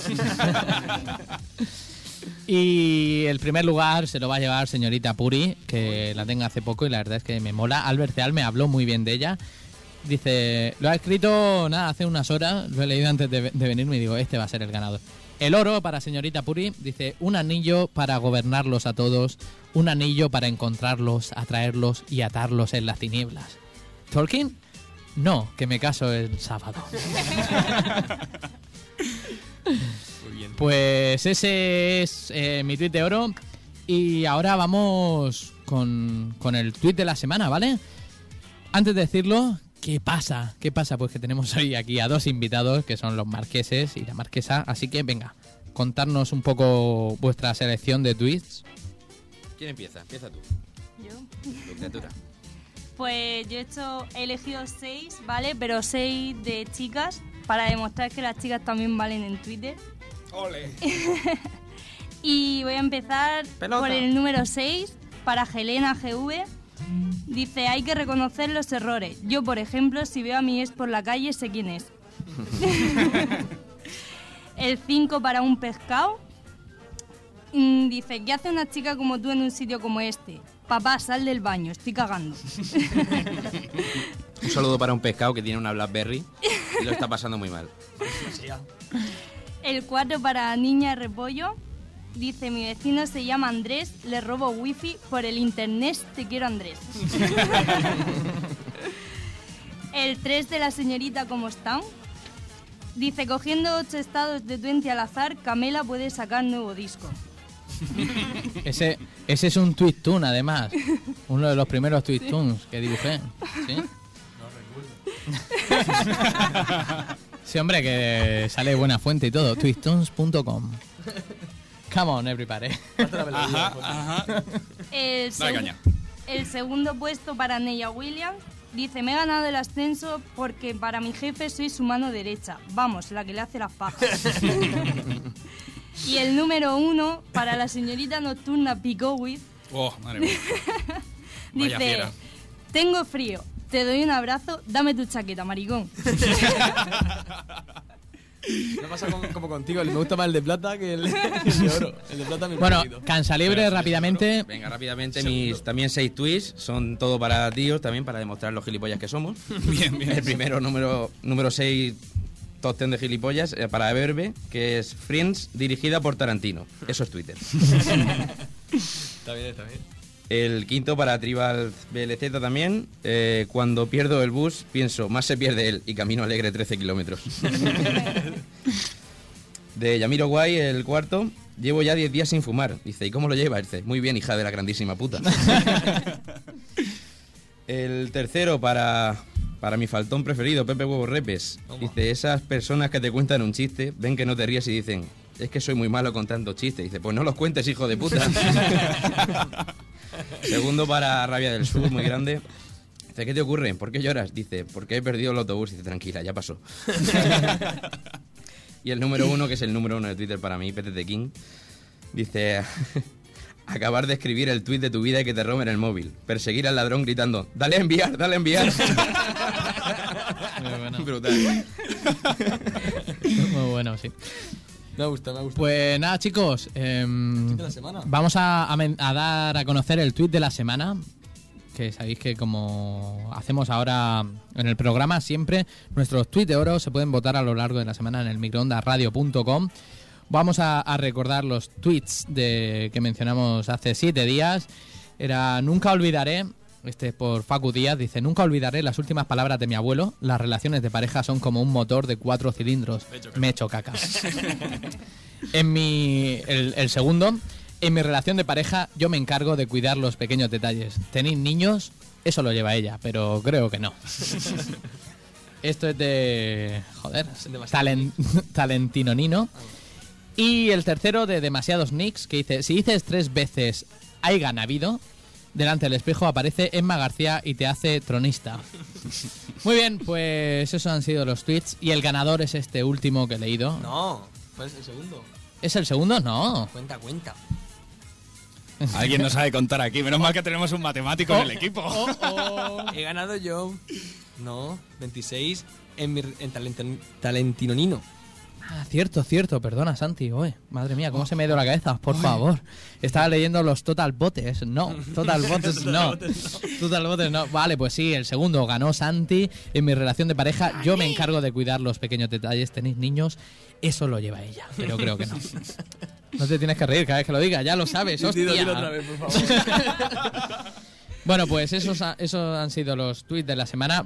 Y el primer lugar se lo va a llevar señorita Puri, que la tengo hace poco y la verdad es que me mola. Albert Ceal me habló muy bien de ella. Dice, lo ha escrito hace unas horas, lo he leído antes de venirme y digo, este va a ser el ganador. El oro para señorita Puri, dice, un anillo para gobernarlos a todos, un anillo para encontrarlos, atraerlos y atarlos en las tinieblas. ¿Tolkien? No, que me caso el sábado. Muy bien. Pues ese es mi tuit de oro. Y ahora vamos con el tuit de la semana, ¿vale? Antes de decirlo, ¿qué pasa? ¿Qué pasa? Pues que tenemos hoy aquí a 2 invitados, que son los marqueses y la marquesa. Así que venga, contarnos un poco vuestra selección de tweets. ¿Quién empieza? Empieza tú. Yo. Tu criatura. Pues yo he elegido 6, ¿vale? Pero 6 de chicas, para demostrar que las chicas también valen en Twitter. ¡Ole! Y voy a empezar por el número 6, para Helena GV. Dice, hay que reconocer los errores. Yo, por ejemplo, si veo a mi ex por la calle, sé quién es. El 5 para un pescado. Dice, ¿qué hace una chica como tú en un sitio como este? Papá, sal del baño, estoy cagando. Un saludo para un pescado que tiene una Blackberry y lo está pasando muy mal. El 4 para niña repollo. dice: mi vecino se llama Andrés, le robo wifi por el internet, te quiero Andrés. El 3 de la señorita ¿cómo están? Dice: cogiendo 8 estados de 20 al azar, Camela puede sacar nuevo disco. Ese es un tweet-tune, además. Uno de los primeros tweet-tunes que dibujé. ¿Sí? Sí, hombre, que sale buena fuente y todo. tweettunes.com. Come on, everybody. Ajá. El segundo puesto para Neya Williams. Dice: me he ganado el ascenso porque para mi jefe soy su mano derecha. Vamos, la que le hace las pajas. Y el número 1 para la señorita nocturna Picowit. Oh, madre mía. Vaya Dice: fiera. tengo frío, te doy un abrazo, dame tu chaqueta, maricón. Me pasa como contigo, me gusta más el de plata que el de oro. El de plata me Bueno, favorito. cansa libre, rápidamente. Venga, rápidamente, mis también 6 tweets son todo para tíos, también para demostrar los gilipollas que somos. Bien. El primero, número 6, top 10 de gilipollas, para Verbe, que es Friends, dirigida por Tarantino. Eso es Twitter. Está bien. El quinto para Tribal BLZ también. Cuando pierdo el bus, pienso, más se pierde él, y camino alegre 13 kilómetros. De Yamiro Guay, el cuarto. Llevo ya 10 días sin fumar. Dice: ¿y cómo lo lleva? Dice: muy bien, hija de la grandísima puta. El tercero para mi faltón preferido, Pepe Huevo Repes. Dice: esas personas que te cuentan un chiste, ven que no te ríes y dicen: es que soy muy malo contando chistes. Dice: pues no los cuentes, hijo de puta. Segundo para Rabia del Sur, muy grande. Dice: ¿qué te ocurre? ¿Por qué lloras? Dice: porque he perdido el autobús. Dice: tranquila, ya pasó. Y el número 1, que es el número 1 de Twitter para mí, PTT King, dice: acabar de escribir el tweet de tu vida y que te roben el móvil. Perseguir al ladrón gritando: dale a enviar, dale a enviar. Muy bueno. Brutal. Muy bueno, sí. Me gusta. Pues nada, chicos. de la semana. Vamos a dar a conocer el tweet de la semana. Que sabéis que como hacemos ahora en el programa siempre, nuestros tweets de oro se pueden votar a lo largo de la semana en el microondasradio.com. Vamos a recordar los tweets que mencionamos hace 7 días. Era: nunca olvidaré, este es por Facu Díaz, dice: nunca olvidaré las últimas palabras de mi abuelo. Las relaciones de pareja son como un motor de 4 cilindros. Me echo caca. El segundo: en mi relación de pareja yo me encargo de cuidar los pequeños detalles. ¿Tenéis niños? Eso lo lleva ella, pero creo que no. Esto es de... joder, Talentino Nino. Y el tercero de Demasiados Nicks, que dice: si dices 3 veces "haigan habido", delante del espejo aparece Emma García y te hace tronista. Muy bien, pues esos han sido los tweets. Y el ganador es este último que he leído. No, fue el segundo. ¿Es el segundo? No. Cuenta. Alguien no sabe contar aquí. Menos mal que tenemos un matemático en el equipo. He ganado yo. No, 26 en Talentino Nino. Ah, cierto. Perdona, Santi. Oye, madre mía, ¿cómo se me ha ido la cabeza? Por favor. Estaba leyendo los Total Botes. No, Total Botes no. Total Botes no. Vale, pues sí, el segundo ganó Santi. En mi relación de pareja yo me encargo de cuidar los pequeños detalles. ¿Tenéis niños? Eso lo lleva ella, pero creo que no. No te tienes que reír cada vez que lo diga, ya lo sabes, hostia. Dilo otra vez, por favor. Bueno, pues esos han sido los tweets de la semana.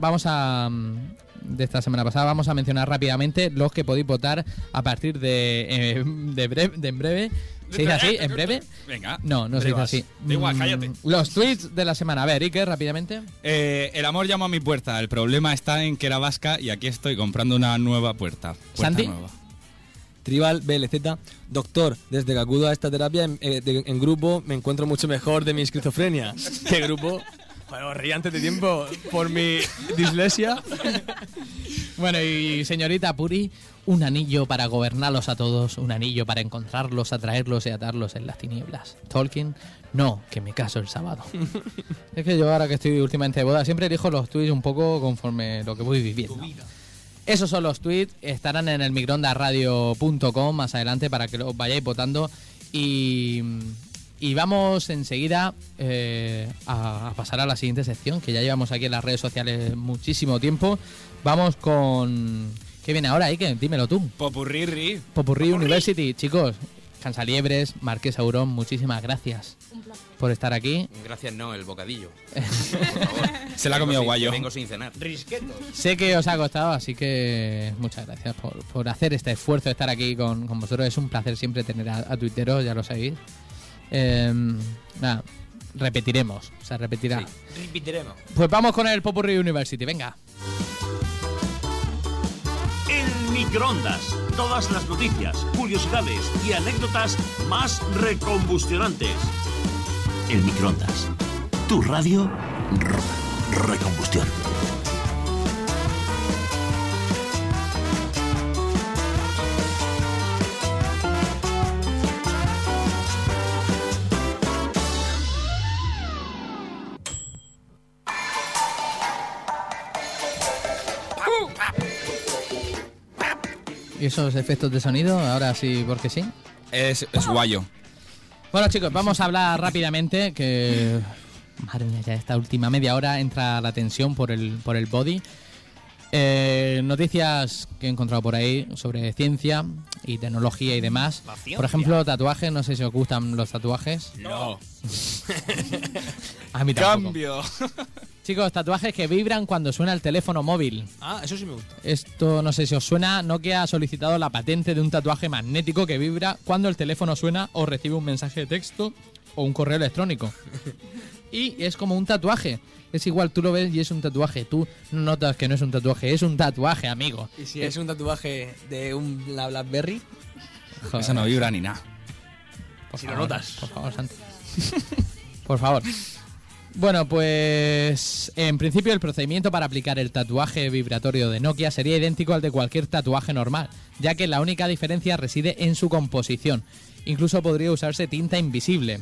De esta semana pasada, vamos a mencionar rápidamente los que podéis votar a partir de en breve. ¿Se dice así? ¿En breve? Venga. No se dice así. Da igual, cállate. Los tweets de la semana. A ver, Iker, rápidamente. El amor llama a mi puerta. El problema está en que era vasca y aquí estoy comprando una nueva puerta. ¿Santi? Nueva. Tribal BLZ: doctor, desde que acudo a esta terapia en grupo me encuentro mucho mejor de mi esquizofrenia. ¿Qué grupo? Bueno, reí antes de tiempo por mi dislexia. Bueno, y señorita Puri: un anillo para gobernarlos a todos, un anillo para encontrarlos, atraerlos y atarlos en las tinieblas. Tolkien: no, que me caso el sábado. Es que yo ahora que estoy últimamente de boda siempre elijo los tweets un poco conforme lo que voy viviendo. Esos son los tweets, estarán en el microondasradio.com más adelante para que los vayáis votando. Y vamos enseguida a pasar a la siguiente sección, que ya llevamos aquí en las redes sociales muchísimo tiempo. Vamos con... ¿Qué viene ahora, Ike? Dímelo tú. Popurrí University, chicos. Cansaliebres, Marqués Aurón, muchísimas gracias por estar aquí. Gracias, no, el bocadillo. Se la ha comido Guayo. Vengo sin cenar. Risquetos. Sé que os ha costado, así que muchas gracias por hacer este esfuerzo de estar aquí con vosotros. Es un placer siempre tener a tuiteros, ya lo sabéis. Nada, repetiremos, se repetirá. Sí, repetiremos. Pues vamos con el Popurrí University, venga. El microondas. Todas las noticias, curiosidades y anécdotas más recombustionantes. El microondas. Tu radio recombustión. ¿Y esos efectos de sonido? Ahora sí, porque sí. Es Guayo. Bueno, chicos, vamos a hablar rápidamente, que madre mía, ya esta última media hora entra la tensión por el body. Noticias que he encontrado por ahí sobre ciencia y tecnología y demás. Por ejemplo, tatuajes, no sé si os gustan los tatuajes. No. A mí tampoco. Cambio. Chicos, tatuajes que vibran cuando suena el teléfono móvil. Ah, eso sí me gusta. Esto no sé si os suena. Nokia ha solicitado la patente de un tatuaje magnético que vibra cuando el teléfono suena o recibe un mensaje de texto o un correo electrónico. Y es como un tatuaje. Es igual, tú lo ves y es un tatuaje. Tú no notas que no es un tatuaje, es un tatuaje, amigo. ¿Y si es un tatuaje de la BlackBerry? Joder. Eso no vibra ni nada. Si lo notas. Por favor, Santi. Por favor. Bueno, pues en principio el procedimiento para aplicar el tatuaje vibratorio de Nokia sería idéntico al de cualquier tatuaje normal, ya que la única diferencia reside en su composición. Incluso podría usarse tinta invisible.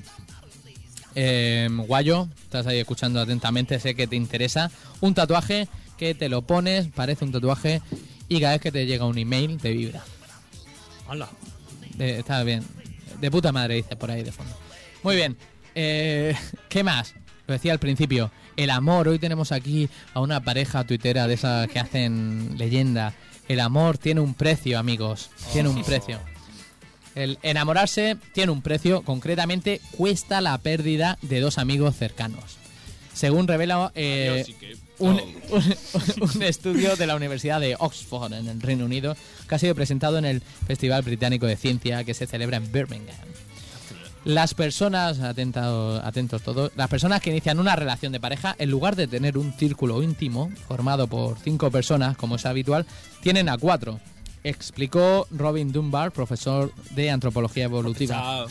Guayo, estás ahí escuchando atentamente, sé que te interesa. Un tatuaje que te lo pones, parece un tatuaje, y cada vez que te llega un email te vibra. Hola. Está bien. De puta madre, dice por ahí de fondo. Muy bien. ¿Qué más? Lo decía al principio, el amor. Hoy tenemos aquí a una pareja tuitera de esas que hacen leyenda. El amor tiene un precio, amigos. Tiene un precio. El enamorarse tiene un precio. Concretamente, cuesta la pérdida de dos amigos cercanos. Según revela un estudio de la Universidad de Oxford, en el Reino Unido, que ha sido presentado en el Festival Británico de Ciencia que se celebra en Birmingham. Las personas, atentos todos, las personas que inician una relación de pareja, en lugar de tener un círculo íntimo formado por 5 personas, como es habitual, tienen a 4. Explicó Robin Dunbar, profesor de antropología evolutiva.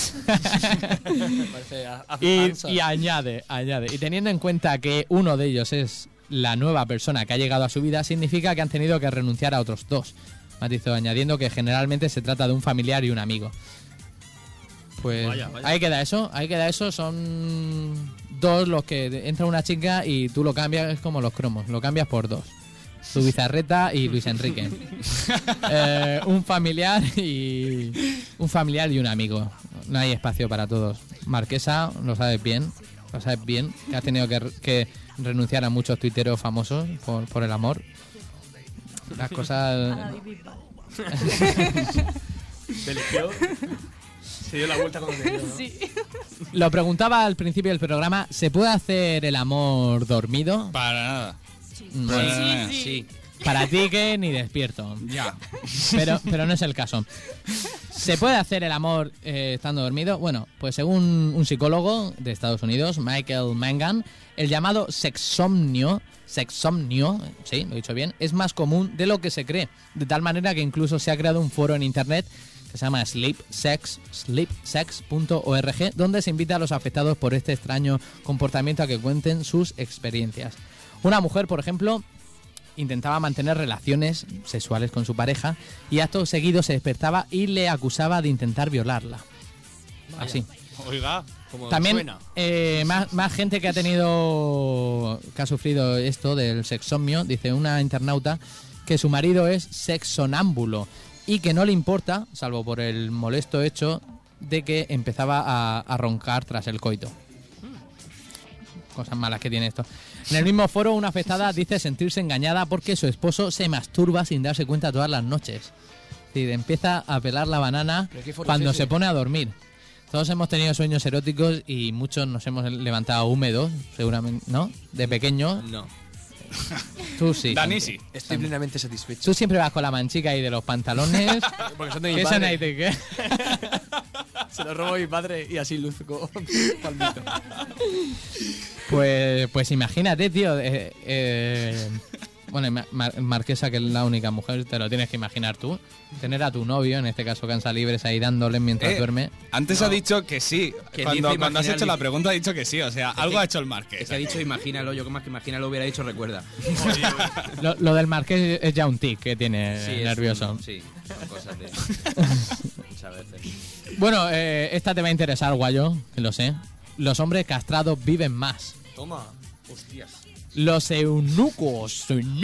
y añade, y teniendo en cuenta que uno de ellos es la nueva persona que ha llegado a su vida, significa que han tenido que renunciar a otros 2. Matizó, añadiendo que generalmente se trata de un familiar y un amigo. Pues vaya. Ahí queda eso, son 2 los que entra una chica y tú lo cambias, es como los cromos, lo cambias por 2. Tu Bizarreta y Luis Enrique. Un familiar y un amigo. No hay espacio para todos. Marquesa, lo sabes bien, que has tenido que renunciar a muchos tuiteros famosos por el amor. Las cosas... ¿Te eligió? Se dio la vuelta cuando te dio, ¿no? Sí. Lo preguntaba al principio del programa, ¿se puede hacer el amor dormido? Para nada. Sí. Para ti que ni despierto. Ya. Pero no es el caso. ¿Se puede hacer el amor estando dormido? Bueno, pues según un psicólogo de Estados Unidos, Michael Mangan, el llamado sexsomnio, sí, lo he dicho bien, es más común de lo que se cree. De tal manera que incluso se ha creado un foro en internet que se llama sleepsex.org, donde se invita a los afectados por este extraño comportamiento a que cuenten sus experiencias. Una mujer, por ejemplo, intentaba mantener relaciones sexuales con su pareja y acto seguido se despertaba y le acusaba de intentar violarla. Vaya. Así. Oiga, también suena. Más gente que ha sufrido esto del sexsomnio. Dice una internauta que su marido es sexsonámbulo y que no le importa, salvo por el molesto hecho de que empezaba a roncar tras el coito. Cosas malas que tiene esto. En el mismo foro, una afectada dice sentirse engañada porque su esposo se masturba sin darse cuenta todas las noches. Es decir, empieza a pelar la banana Pero qué cuando fotosíntesis. se pone a dormir. Todos hemos tenido sueños eróticos y muchos nos hemos levantado húmedos, seguramente, ¿no? De pequeño. No. Tú sí. Dani sí. Estoy plenamente satisfecho. Tú siempre vas con la manchica ahí de los pantalones. Porque son de mi ¿Qué padre. son ahí de qué? Se lo robo a mi padre y así luzco palmito. Pues imagínate, tío. Bueno, Marquesa, que es la única mujer, te lo tienes que imaginar tú. Tener a tu novio, en este caso Cansa Libres, ahí dándole mientras duerme. Antes ha dicho que sí. Que Cuando, dice cuando has imaginar- hecho la pregunta ha dicho que sí. O sea, algo ha hecho el Marqués. Es que ha dicho imagínalo, yo más que imagínalo hubiera dicho recuerda. Lo del Marqués es ya un tic que tiene Sí, es nervioso. sí, son cosas de... muchas veces. Bueno, esta te va a interesar, Guayo, que lo sé. Los hombres castrados viven más. Toma. Hostias. Los eunucos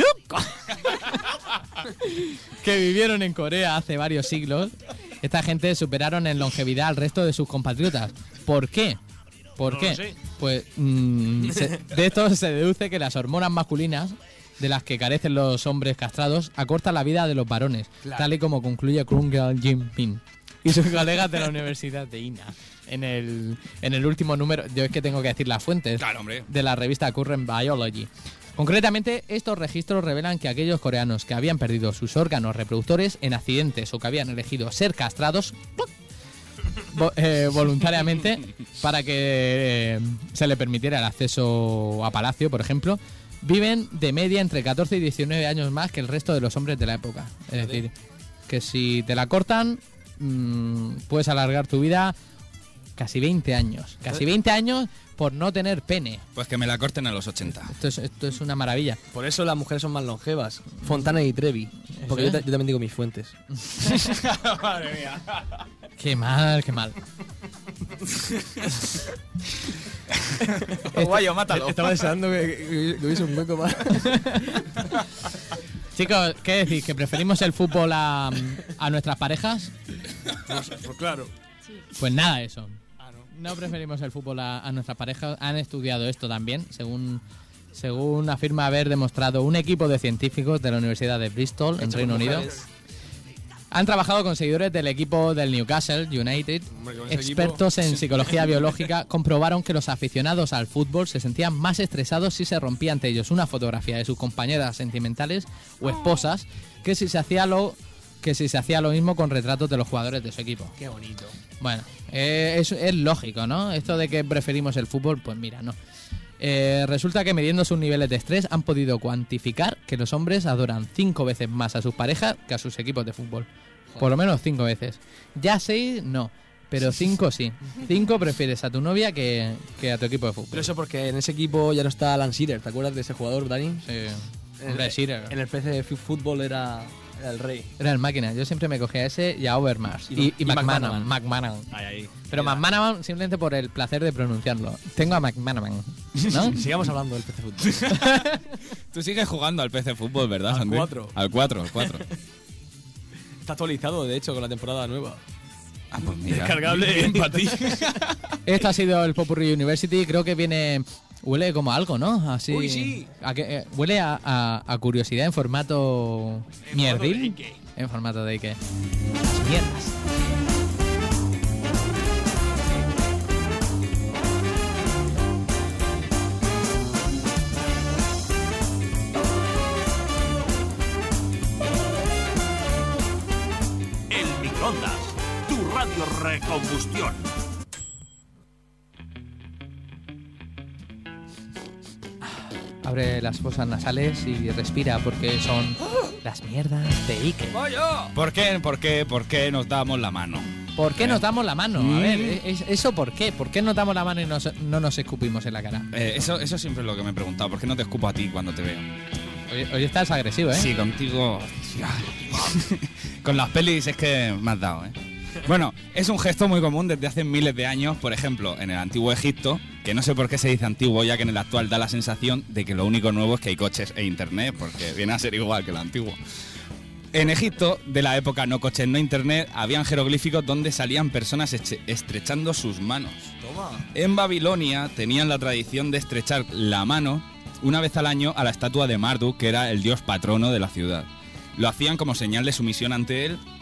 que vivieron en Corea hace varios siglos, esta gente superaron en longevidad al resto de sus compatriotas. ¿Por qué? ¿Por qué? Pues de esto se deduce que las hormonas masculinas de las que carecen los hombres castrados acortan la vida de los varones, tal y como concluye Krungel Jinping y sus colegas de la Universidad de Ina en el último número. Yo es que tengo que decir las fuentes. Claro, hombre. De la revista Current Biology. Concretamente, estos registros revelan que aquellos coreanos que habían perdido sus órganos reproductores en accidentes o que habían elegido ser castrados voluntariamente para que se le permitiera el acceso a palacio, por ejemplo, viven de media entre 14 y 19 años más que el resto de los hombres de la época. Es decir, que si te la cortan, puedes alargar tu vida casi 20 años. Casi 20 años por no tener pene. Pues que me la corten a los 80. Esto es una maravilla. Por eso las mujeres son más longevas. Fontana y Trevi. Porque yo también digo mis fuentes. Madre mía. Qué mal, qué mal. Guayo, mátalo. Estaba deseando que hubiese un hueco más. Chicos, ¿qué decís? ¿Que preferimos el fútbol a nuestras parejas? Pues claro. Pues nada de eso. No preferimos el fútbol a nuestras parejas. Han estudiado esto también, según afirma haber demostrado un equipo de científicos de la Universidad de Bristol, en Reino Unido. Han trabajado con seguidores del equipo del Newcastle United. Expertos en psicología biológica comprobaron que los aficionados al fútbol se sentían más estresados si se rompía ante ellos una fotografía de sus compañeras sentimentales o esposas que si se hacía lo mismo con retratos de los jugadores de su equipo. Qué bonito. Bueno, es lógico, ¿no? Esto de que preferimos el fútbol, pues mira, no. Resulta que midiendo sus niveles de estrés han podido cuantificar que los hombres adoran 5 veces más a sus parejas que a sus equipos de fútbol. Por lo menos 5 veces. Ya 6 no, pero 5 sí. 5 prefieres a tu novia que a tu equipo de fútbol. Pero eso porque en ese equipo ya no está Alan Shearer. ¿Te acuerdas de ese jugador, Dani? Sí. Hombre, Shearer. En el PC Fútbol era el rey. Era el máquina. Yo siempre me cogía a ese y a Overmars. Y McManaman. Ahí. Pero McManaman simplemente por el placer de pronunciarlo. Tengo a McManaman, ¿no? Sigamos hablando del PC Fútbol. Tú sigues jugando al PC Fútbol, ¿verdad, Al Santi? 4. Al 4. Está actualizado, de hecho, con la temporada nueva. Ah, pues mira. Descargable. Bien para ti. Esto ha sido el Popurrí University. Creo que viene... Huele como a algo, ¿no? Así. Uy, sí. Huele a curiosidad en formato mierdil. En formato de Ike. Las mierdas. El microondas, tu radio recombustión. Abre las fosas nasales y respira porque son las mierdas de Ike. ¿Por qué nos damos la mano? ¿Por qué nos damos la mano? A ver, ¿eso por qué? ¿Por qué nos damos la mano y no nos escupimos en la cara? Eso siempre es lo que me he preguntado. ¿Por qué no te escupo a ti cuando te veo? Hoy estás agresivo, ¿eh? Sí, contigo... Con las pelis es que me has dado, ¿eh? Bueno, es un gesto muy común desde hace miles de años, por ejemplo, en el antiguo Egipto, que no sé por qué se dice antiguo, ya que en el actual da la sensación de que lo único nuevo es que hay coches e internet, porque viene a ser igual que el antiguo. En Egipto, de la época no coches, no internet, habían jeroglíficos donde salían personas estrechando sus manos. Toma. En Babilonia tenían la tradición de estrechar la mano una vez al año a la estatua de Marduk, que era el dios patrono de la ciudad. Lo hacían como señal de sumisión ante él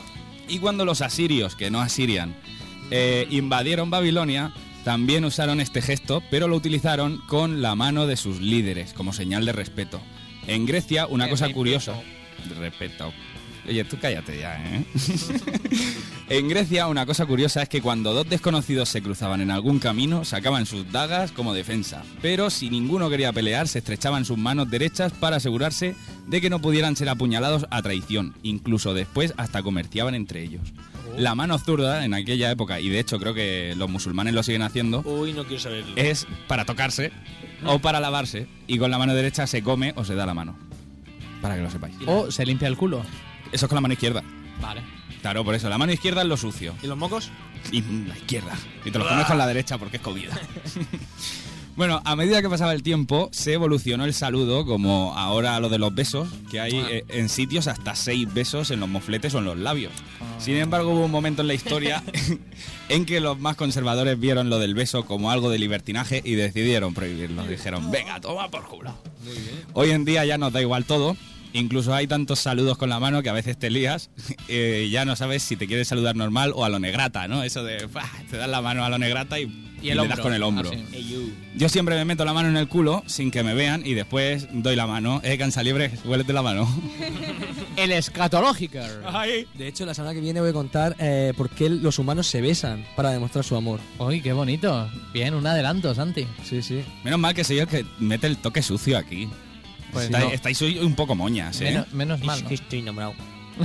Y cuando los asirios, que no asirian, invadieron Babilonia, también usaron este gesto, pero lo utilizaron con la mano de sus líderes, como señal de respeto. En Grecia, una cosa curiosa... Respeto. Oye, tú cállate ya, ¿eh? En Grecia, una cosa curiosa es que cuando dos desconocidos se cruzaban en algún camino, sacaban sus dagas como defensa. Pero si ninguno quería pelear, se estrechaban sus manos derechas para asegurarse de que no pudieran ser apuñalados a traición. Incluso después hasta comerciaban entre ellos. La mano zurda, en aquella época, y de hecho creo que los musulmanes lo siguen haciendo, Uy, no quiero saberlo. es para tocarse o para lavarse. Y con la mano derecha se come o se da la mano. Para que lo sepáis. O se limpia el culo. Eso es con la mano izquierda. Vale. Claro, por eso. La mano izquierda es lo sucio. ¿Y los mocos? Y la izquierda. Y te lo comes con la derecha porque es comida. Bueno, a medida que pasaba el tiempo, se evolucionó el saludo, como ahora lo de los besos, que hay en sitios hasta 6 besos en los mofletes o en los labios. Sin embargo, hubo un momento en la historia en que los más conservadores vieron lo del beso como algo de libertinaje y decidieron prohibirlo. Dijeron, venga, toma por culo. Muy bien. Hoy en día ya nos da igual todo. Incluso hay tantos saludos con la mano que a veces te lías y ya no sabes si te quieres saludar normal o a lo negrata, ¿no? Eso de, te das la mano a lo negrata y le das con el hombro. Yo siempre me meto la mano en el culo sin que me vean y después doy la mano. Cansaliebre, huélete la mano. El escatológico. De hecho, la semana que viene voy a contar por qué los humanos se besan para demostrar su amor. Uy, qué bonito. Bien, un adelanto, Santi. Sí, sí. Menos mal que soy el que mete el toque sucio aquí. Pues estáis hoy un poco moñas, ¿eh? Menos mal, ¿no? Es que estoy enamorado.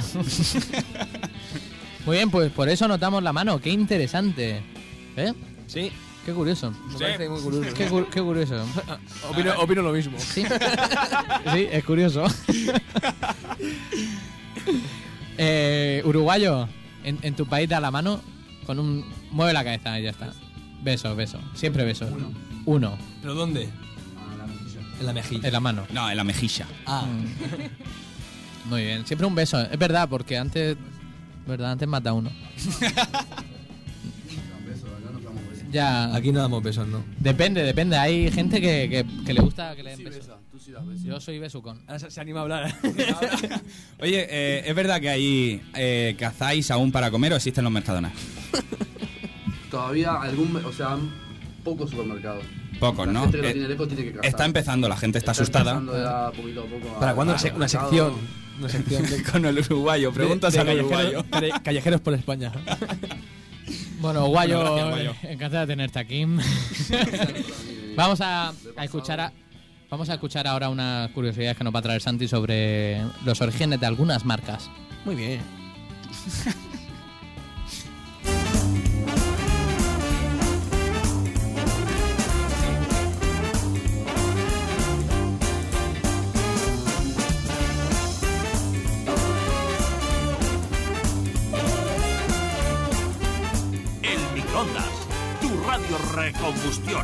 Muy bien, pues por eso notamos la mano. Qué interesante. ¿Eh? Sí. Qué curioso. Me parece muy curioso. Qué curioso. Opino lo mismo. Sí, sí, es curioso. Uruguayo, en tu país da la mano con un... Mueve la cabeza y ya está. Beso, beso. Siempre beso. Uno. ¿Pero dónde? En la mejilla. En la mano. No, en la mejilla. Ah. Muy bien. Siempre un beso. Es verdad, porque antes... ¿Verdad? Antes mata uno. Ya. Aquí no damos besos, ¿no? Depende. Hay gente que le gusta que le den besos. Yo soy besucón. Ahora se anima a hablar. Oye, ¿es verdad que ahí cazáis aún para comer o existen los Mercadona? Todavía pocos supermercados. Pocos, La ¿no? gente que lo tiene lejos tiene que cazar. Está empezando, la gente está asustada. empezando ya poquito a poco ¿Para cuándo una sección? Una sección Con el uruguayo, preguntas al uruguayo. Callejeros por España. Bueno, Guayo, encantado de tenerte aquí. Vamos a escuchar ahora unas curiosidades que nos va a traer Santi sobre los orígenes de algunas marcas. Muy bien. Tu radio recombustión.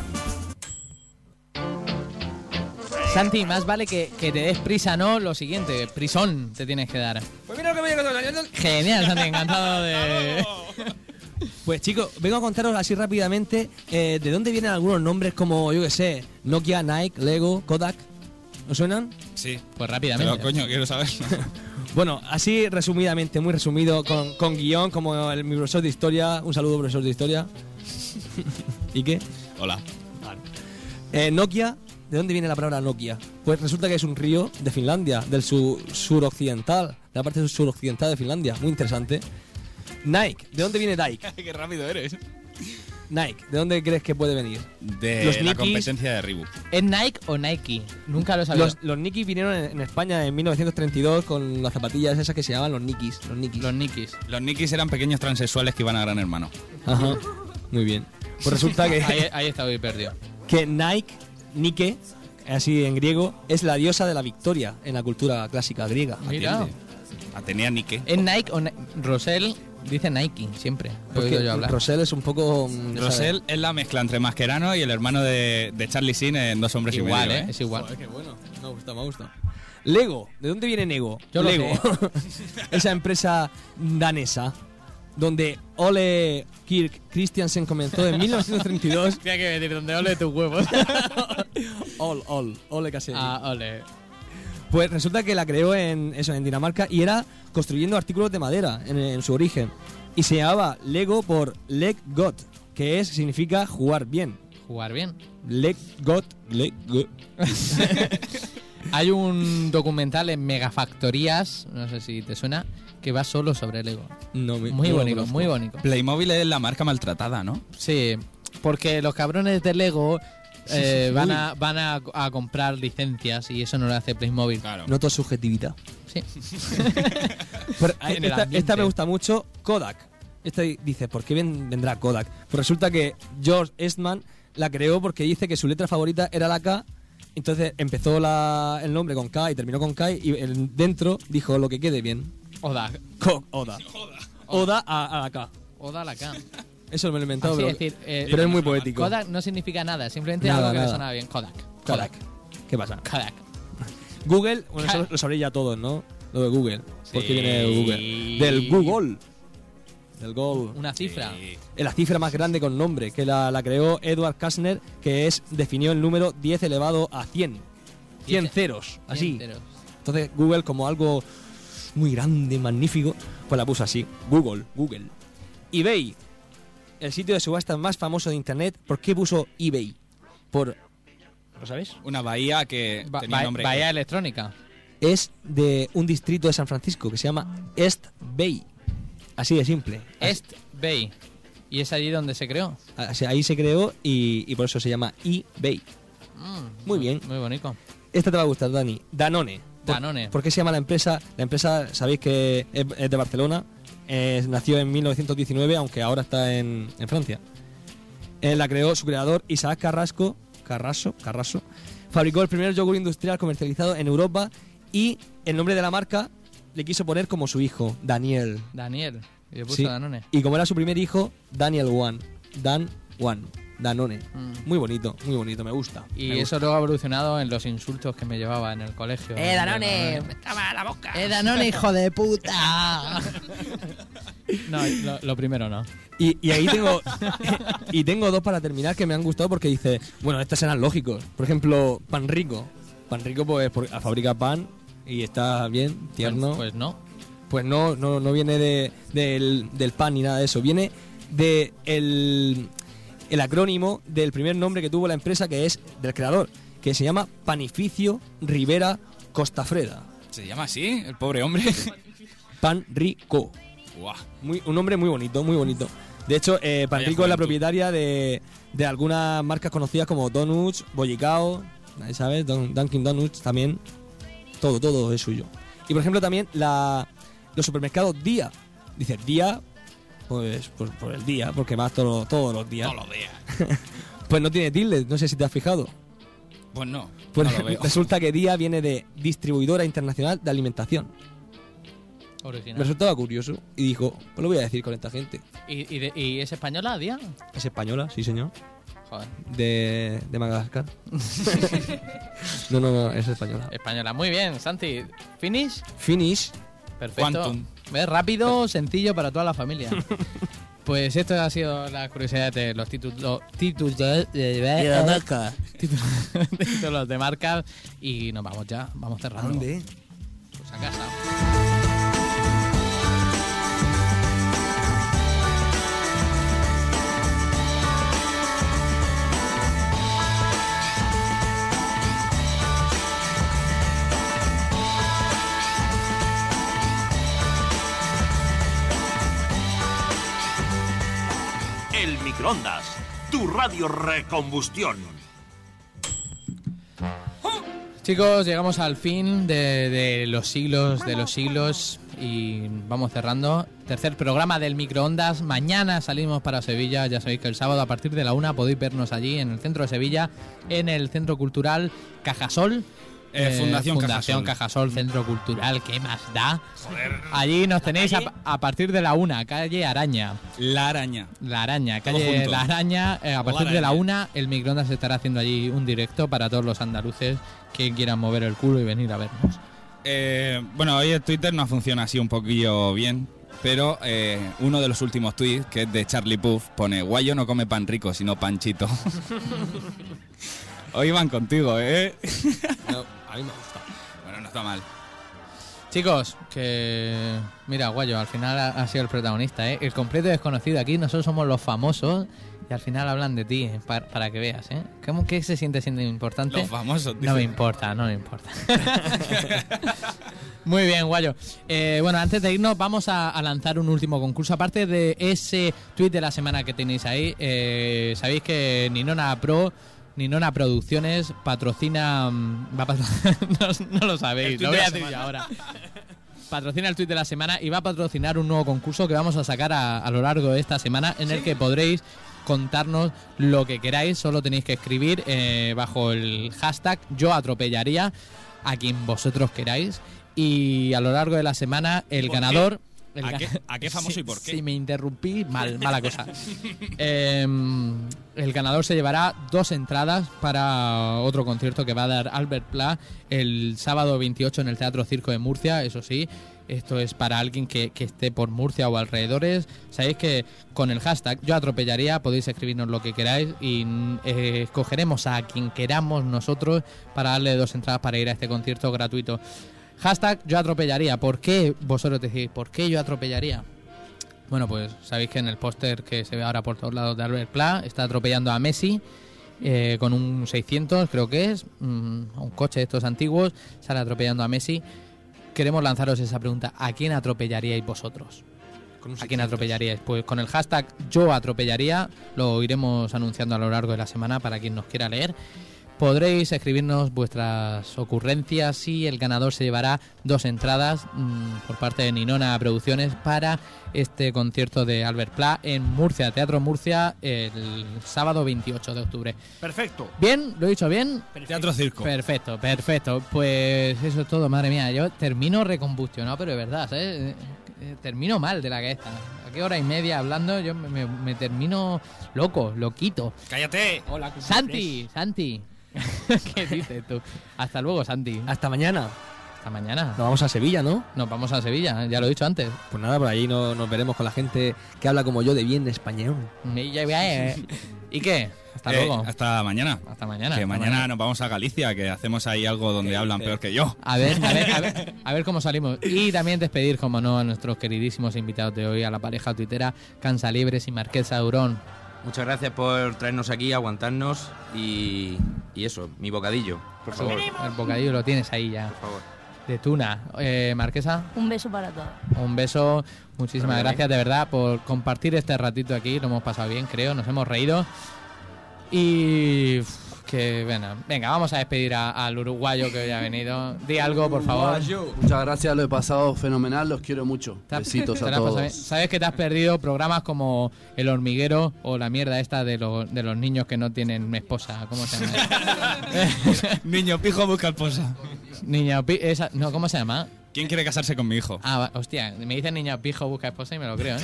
Santi, más vale que te des prisa, ¿no? Lo siguiente, prisón te tienes que dar. Pues mira lo que me llega. Genial, Santi, encantado de... Pues chicos, vengo a contaros así rápidamente de dónde vienen algunos nombres como, yo que sé, Nokia, Nike, Lego, Kodak. ¿Os suenan? Sí. Pues rápidamente. Pero coño, quiero saber. Bueno, así resumidamente, muy resumido, con guión, como mi profesor de historia. Un saludo, profesor de historia. ¿Y qué? Hola. Vale. Nokia, ¿de dónde viene la palabra Nokia? Pues resulta que es un río de Finlandia, del suroccidental, de la parte suroccidental de Finlandia. Muy interesante. Nike, ¿de dónde viene Nike? Qué rápido eres. Nike, ¿de dónde crees que puede venir? De Los la Nikes. competencia de Reebok. ¿Es Nike o Nike? Nunca lo sabía. Los Nike vinieron en España en 1932 con las zapatillas esas que se llamaban los Nikes. Los Nikes. Los Nikes eran pequeños transexuales que iban a Gran Hermano. Ajá. Muy bien. Pues resulta que Ahí está hoy perdido. que Nike, así en griego, es la diosa de la victoria en la cultura clásica griega. Mira. Atenea Nike. ¿Es Nike o Rosell? Dice Nike, siempre. He Porque oído yo hablar. Rosell es un poco... Rosell es la mezcla entre Mascherano y el hermano de Charlie Sheen en Dos Hombres Igual, y Medio. es igual. Joder, qué bueno. Me gusta. Lego, ¿de dónde viene Lego? Yo lo Lego. Esa empresa danesa donde Ole Kirk Christiansen comenzó en 1932. Tiene que decir donde ole tus huevos. Ole Caselli. Ah, ole. Pues resulta que la creó en Dinamarca y era construyendo artículos de madera en su origen. Y se llamaba Lego por Leg Got, que significa jugar bien. Jugar bien. Leg Got. Hay un documental en Megafactorías, no sé si te suena, que va solo sobre Lego. Muy bonito, muy bonito. Playmobil es la marca maltratada, ¿no? Sí, porque los cabrones de Lego van a comprar licencias y eso no lo hace Playmobil. Claro. Noto subjetividad. Sí. Pero En el esta ambiente. me gusta mucho, Kodak. Esta dice, ¿por qué vendrá Kodak? Pues resulta que George Eastman la creó porque dice que su letra favorita era la K. Entonces empezó el nombre con K y terminó con K y dentro dijo lo que quede bien. Oda. Oda. Oda a la K. Oda a la K. Eso me lo he inventado, Así, pero, es decir, pero es muy poético. Kodak no significa nada, simplemente Nada, algo que le nada. sonaba bien. Kodak. ¿Qué pasa? Kodak. Google, bueno, eso lo sabréis ya todos, ¿no? Lo de Google. ¿Por qué viene de Google? Del Google. Del Google. Una cifra. Es la cifra más grande con nombre, que la creó Edward Kastner, que definió el número 10 elevado a 100. 100 ceros, así. 100 ceros. Entonces Google, como algo muy grande, magnífico, pues la puso así. Google. eBay, el sitio de subastas más famoso de internet. ¿Por qué puso eBay? ¿Lo sabéis? Una bahía que tenía nombre. Bahía electrónica. Es de un distrito de San Francisco que se llama East Bay. Así de simple. East Bay. ¿Y es allí donde se creó? Ahí se creó y por eso se llama eBay. Muy bien. Muy bonito. Esta te va a gustar, Dani. Danone. Danone. ¿Por qué se llama la empresa? La empresa, sabéis que es de Barcelona. Nació en 1919, aunque ahora está en Francia. La creó su creador, Isaac Carrasco. Fabricó el primer yogur industrial comercializado en Europa y el nombre de la marca le quiso poner como su hijo, Daniel. Y le puso Sí. Danone. Y como era su primer hijo, Daniel One. Danone. Muy bonito, me gusta. Y me eso luego ha evolucionado en los insultos que me llevaba en el colegio. Danone! ¡Toma la boca! Danone, hijo de puta! No, lo primero no. Y ahí tengo y tengo dos para terminar que me han gustado porque dice, bueno, estos eran lógicos. Por ejemplo, Pan Rico. Pan Rico pues fabrica pan y está bien, tierno. Pues no. Pues no viene del pan ni nada de eso. Viene de el acrónimo del primer nombre que tuvo la empresa, que es del creador, que se llama Panificio Rivera Costafreda. ¿Se llama así? El pobre hombre. Pan Rico. Guau. Un nombre muy bonito, muy bonito. De hecho, Pan Rico es la propietaria de algunas marcas conocidas como Donuts, Bollicao, ¿sabes? Dunkin' Donuts también. Todo es suyo. Y por ejemplo también los supermercados Día. Dice Día, pues por el día, porque vas todos los días. Todos los días. Pues no tiene tilde, no sé si te has fijado. Pues no. Pues no lo veo. resulta que Día viene de Distribuidora Internacional de Alimentación. Original. Me resultaba curioso y dijo, pues lo voy a decir con esta gente. ¿Y es española, Día? Es española, sí señor. Joder. De Madagascar. No, es española. Española. Muy bien, Santi. ¿Finish? Finish. Perfecto. Quantum. ¿Ves? Rápido, sencillo para toda la familia. Pues esto ha sido la curiosidad de los títulos de marca y nos vamos ya, vamos cerrando. ¿A dónde? Pues a casa. El microondas, tu radio recombustión. Chicos, llegamos al fin de los siglos y vamos cerrando. Tercer programa del microondas. Mañana salimos para Sevilla. Ya sabéis que el sábado a partir de la 1 podéis vernos allí en el centro de Sevilla, en el Centro Cultural Cajasol. Fundación Cajasol, Centro Cultural, ¿qué más da? Allí nos tenéis a partir de la 1, calle Araña. La Araña. Calle junto. La Araña. A partir de la 1, el microondas estará haciendo allí un directo para todos los andaluces que quieran mover el culo y venir a vernos. Bueno, hoy el Twitter no funciona así un poquillo bien, pero uno de los últimos tweets, que es de Charlie Puth, pone: Guayo no come pan rico, sino panchito. Hoy van contigo, ¿eh? No, a mí me gusta. Bueno, no está mal. Chicos, que... Mira, Guayo, al final ha sido el protagonista, ¿eh? El completo desconocido. Aquí nosotros somos los famosos y al final hablan de ti, para que veas, ¿eh? ¿Cómo que se siente siendo importante? Los famosos, No me importa. Muy bien, Guayo. Bueno, antes de irnos vamos a lanzar un último concurso. Aparte de ese tweet de la semana que tenéis ahí, sabéis que Ninona Producciones patrocina... no lo sabéis, lo voy a decir yo ahora. Patrocina el tweet de la semana y va a patrocinar un nuevo concurso que vamos a sacar a lo largo de esta semana, en el que podréis contarnos lo que queráis. Solo tenéis que escribir bajo el hashtag Yo Atropellaría a quien vosotros queráis. Y a lo largo de la semana el ganador... ¿A qué famoso y por qué? Si me interrumpí, mala cosa. El ganador se llevará 2 entradas para otro concierto que va a dar Albert Pla el sábado 28 en el Teatro Circo de Murcia. Eso sí, esto es para alguien que esté por Murcia o alrededores. Sabéis que con el hashtag Yo Atropellaría podéis escribirnos lo que queráis y escogeremos a quien queramos nosotros para darle 2 entradas para ir a este concierto gratuito. Hashtag Yo Atropellaría. ¿Por qué vosotros decís? ¿Por qué yo atropellaría? Bueno, pues sabéis que en el póster que se ve ahora por todos lados de Albert Pla está atropellando a Messi con un 600, creo que es, un coche de estos antiguos, sale atropellando a Messi. Queremos lanzaros esa pregunta: ¿a quién atropellaríais vosotros? ¿A quién atropellaríais? Pues con el hashtag Yo Atropellaría lo iremos anunciando a lo largo de la semana para quien nos quiera leer. Podréis escribirnos vuestras ocurrencias y el ganador se llevará 2 entradas por parte de Ninona Producciones para este concierto de Albert Pla en Murcia, Teatro Murcia, el sábado 28 de octubre. Perfecto. ¿Bien? ¿Lo he dicho bien? Perfecto. Teatro Circo. Perfecto. Pues eso es todo, madre mía. Yo termino recombustionado, pero de verdad, ¿sabes? Termino mal de la cabeza. ¿A qué hora y media hablando? Yo me termino loquito. ¡Cállate! Hola, Santi. ¿Qué dices tú? Hasta luego, Santi. Hasta mañana. Hasta mañana. Nos vamos a Sevilla, ¿no? Nos vamos a Sevilla, ya lo he dicho antes. Pues nada, por ahí nos veremos con la gente que habla como yo de bien español. ¿Y qué? Hasta luego. Hasta mañana. Hasta mañana. Que mañana nos vamos a Galicia, que hacemos ahí algo donde hablan peor que yo. A ver cómo salimos. Y también despedir, como no, a nuestros queridísimos invitados de hoy, a la pareja tuitera Cansa Libres y Marquesa Aurón. Muchas gracias por traernos aquí, aguantarnos y eso, mi bocadillo, por favor. El bocadillo lo tienes ahí ya. Por favor. De tuna. Marquesa. Un beso para todos. Un beso. Muchísimas gracias de verdad por compartir este ratito aquí. Lo hemos pasado bien, creo. Nos hemos reído. Y... venga, vamos a despedir al uruguayo que hoy ha venido. Di algo, por favor. Muchas gracias, lo he pasado fenomenal, los quiero mucho. Besitos a todos. Sabes que te has perdido programas como El Hormiguero o la mierda esta de los niños que no tienen esposa. ¿Cómo se llama? Niño pijo busca esposa. No, ¿cómo se llama? ¿Quién quiere casarse con mi hijo? Hostia, me dicen niño pijo busca esposa y me lo creo,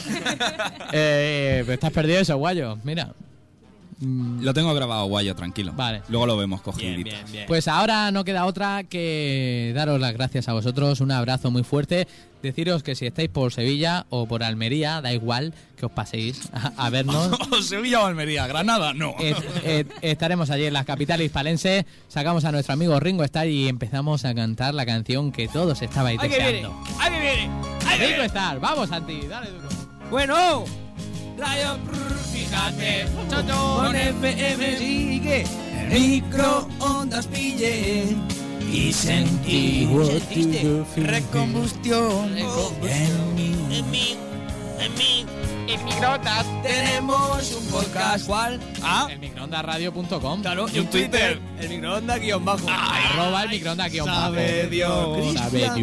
pero estás perdido eso, guayo. Mira. Lo tengo grabado, Guayo, tranquilo. Vale. Luego lo vemos cogidito. Bien. Pues ahora no queda otra que daros las gracias a vosotros, un abrazo muy fuerte, deciros que si estáis por Sevilla o por Almería, da igual que os paséis a vernos. Sevilla o Almería, Granada, no. Estaremos allí en la capital hispalense, sacamos a nuestro amigo Ringo Starr y empezamos a cantar la canción que todos estabais deseando. ¡Ahí viene! Ringo Starr, vamos Santi, dale duro. Bueno, Radio fíjate, con FM sigue, microondas pille y sentí recombustión en microondas. Tenemos un podcast, ¿cuál? El microondasradio.com. Claro, y un Twitter, el microondas_bajo. @el microondas_bajo. Sabe Dios,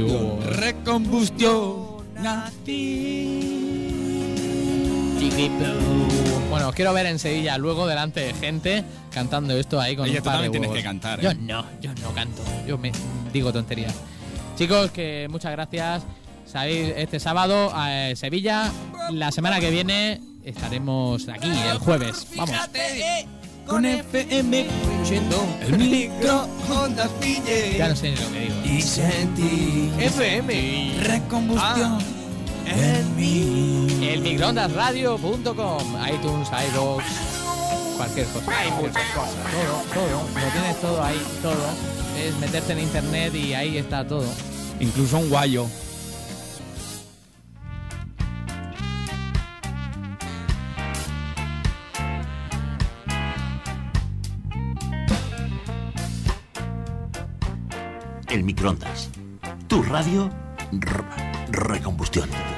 recombustión a ti. Bueno, os quiero ver en Sevilla luego delante de gente cantando esto ahí con Oye, un par de tú también huevos. tienes que cantar, Yo no canto, yo me digo tonterías. Chicos, que muchas gracias. Sabéis, este sábado a Sevilla, la semana que viene estaremos aquí el jueves. Vamos. Con FM el microondas pille. Ya no sé ni lo que digo. Y sentí FM recombustión en mí. El microondasradio.com, iTunes, iVoox. Cualquier cosa. Hay muchas cosas. Todo. Lo tienes todo ahí, todo. Es meterte en internet y ahí está todo. Incluso un guayo. El microondas. Tu radio recombustión.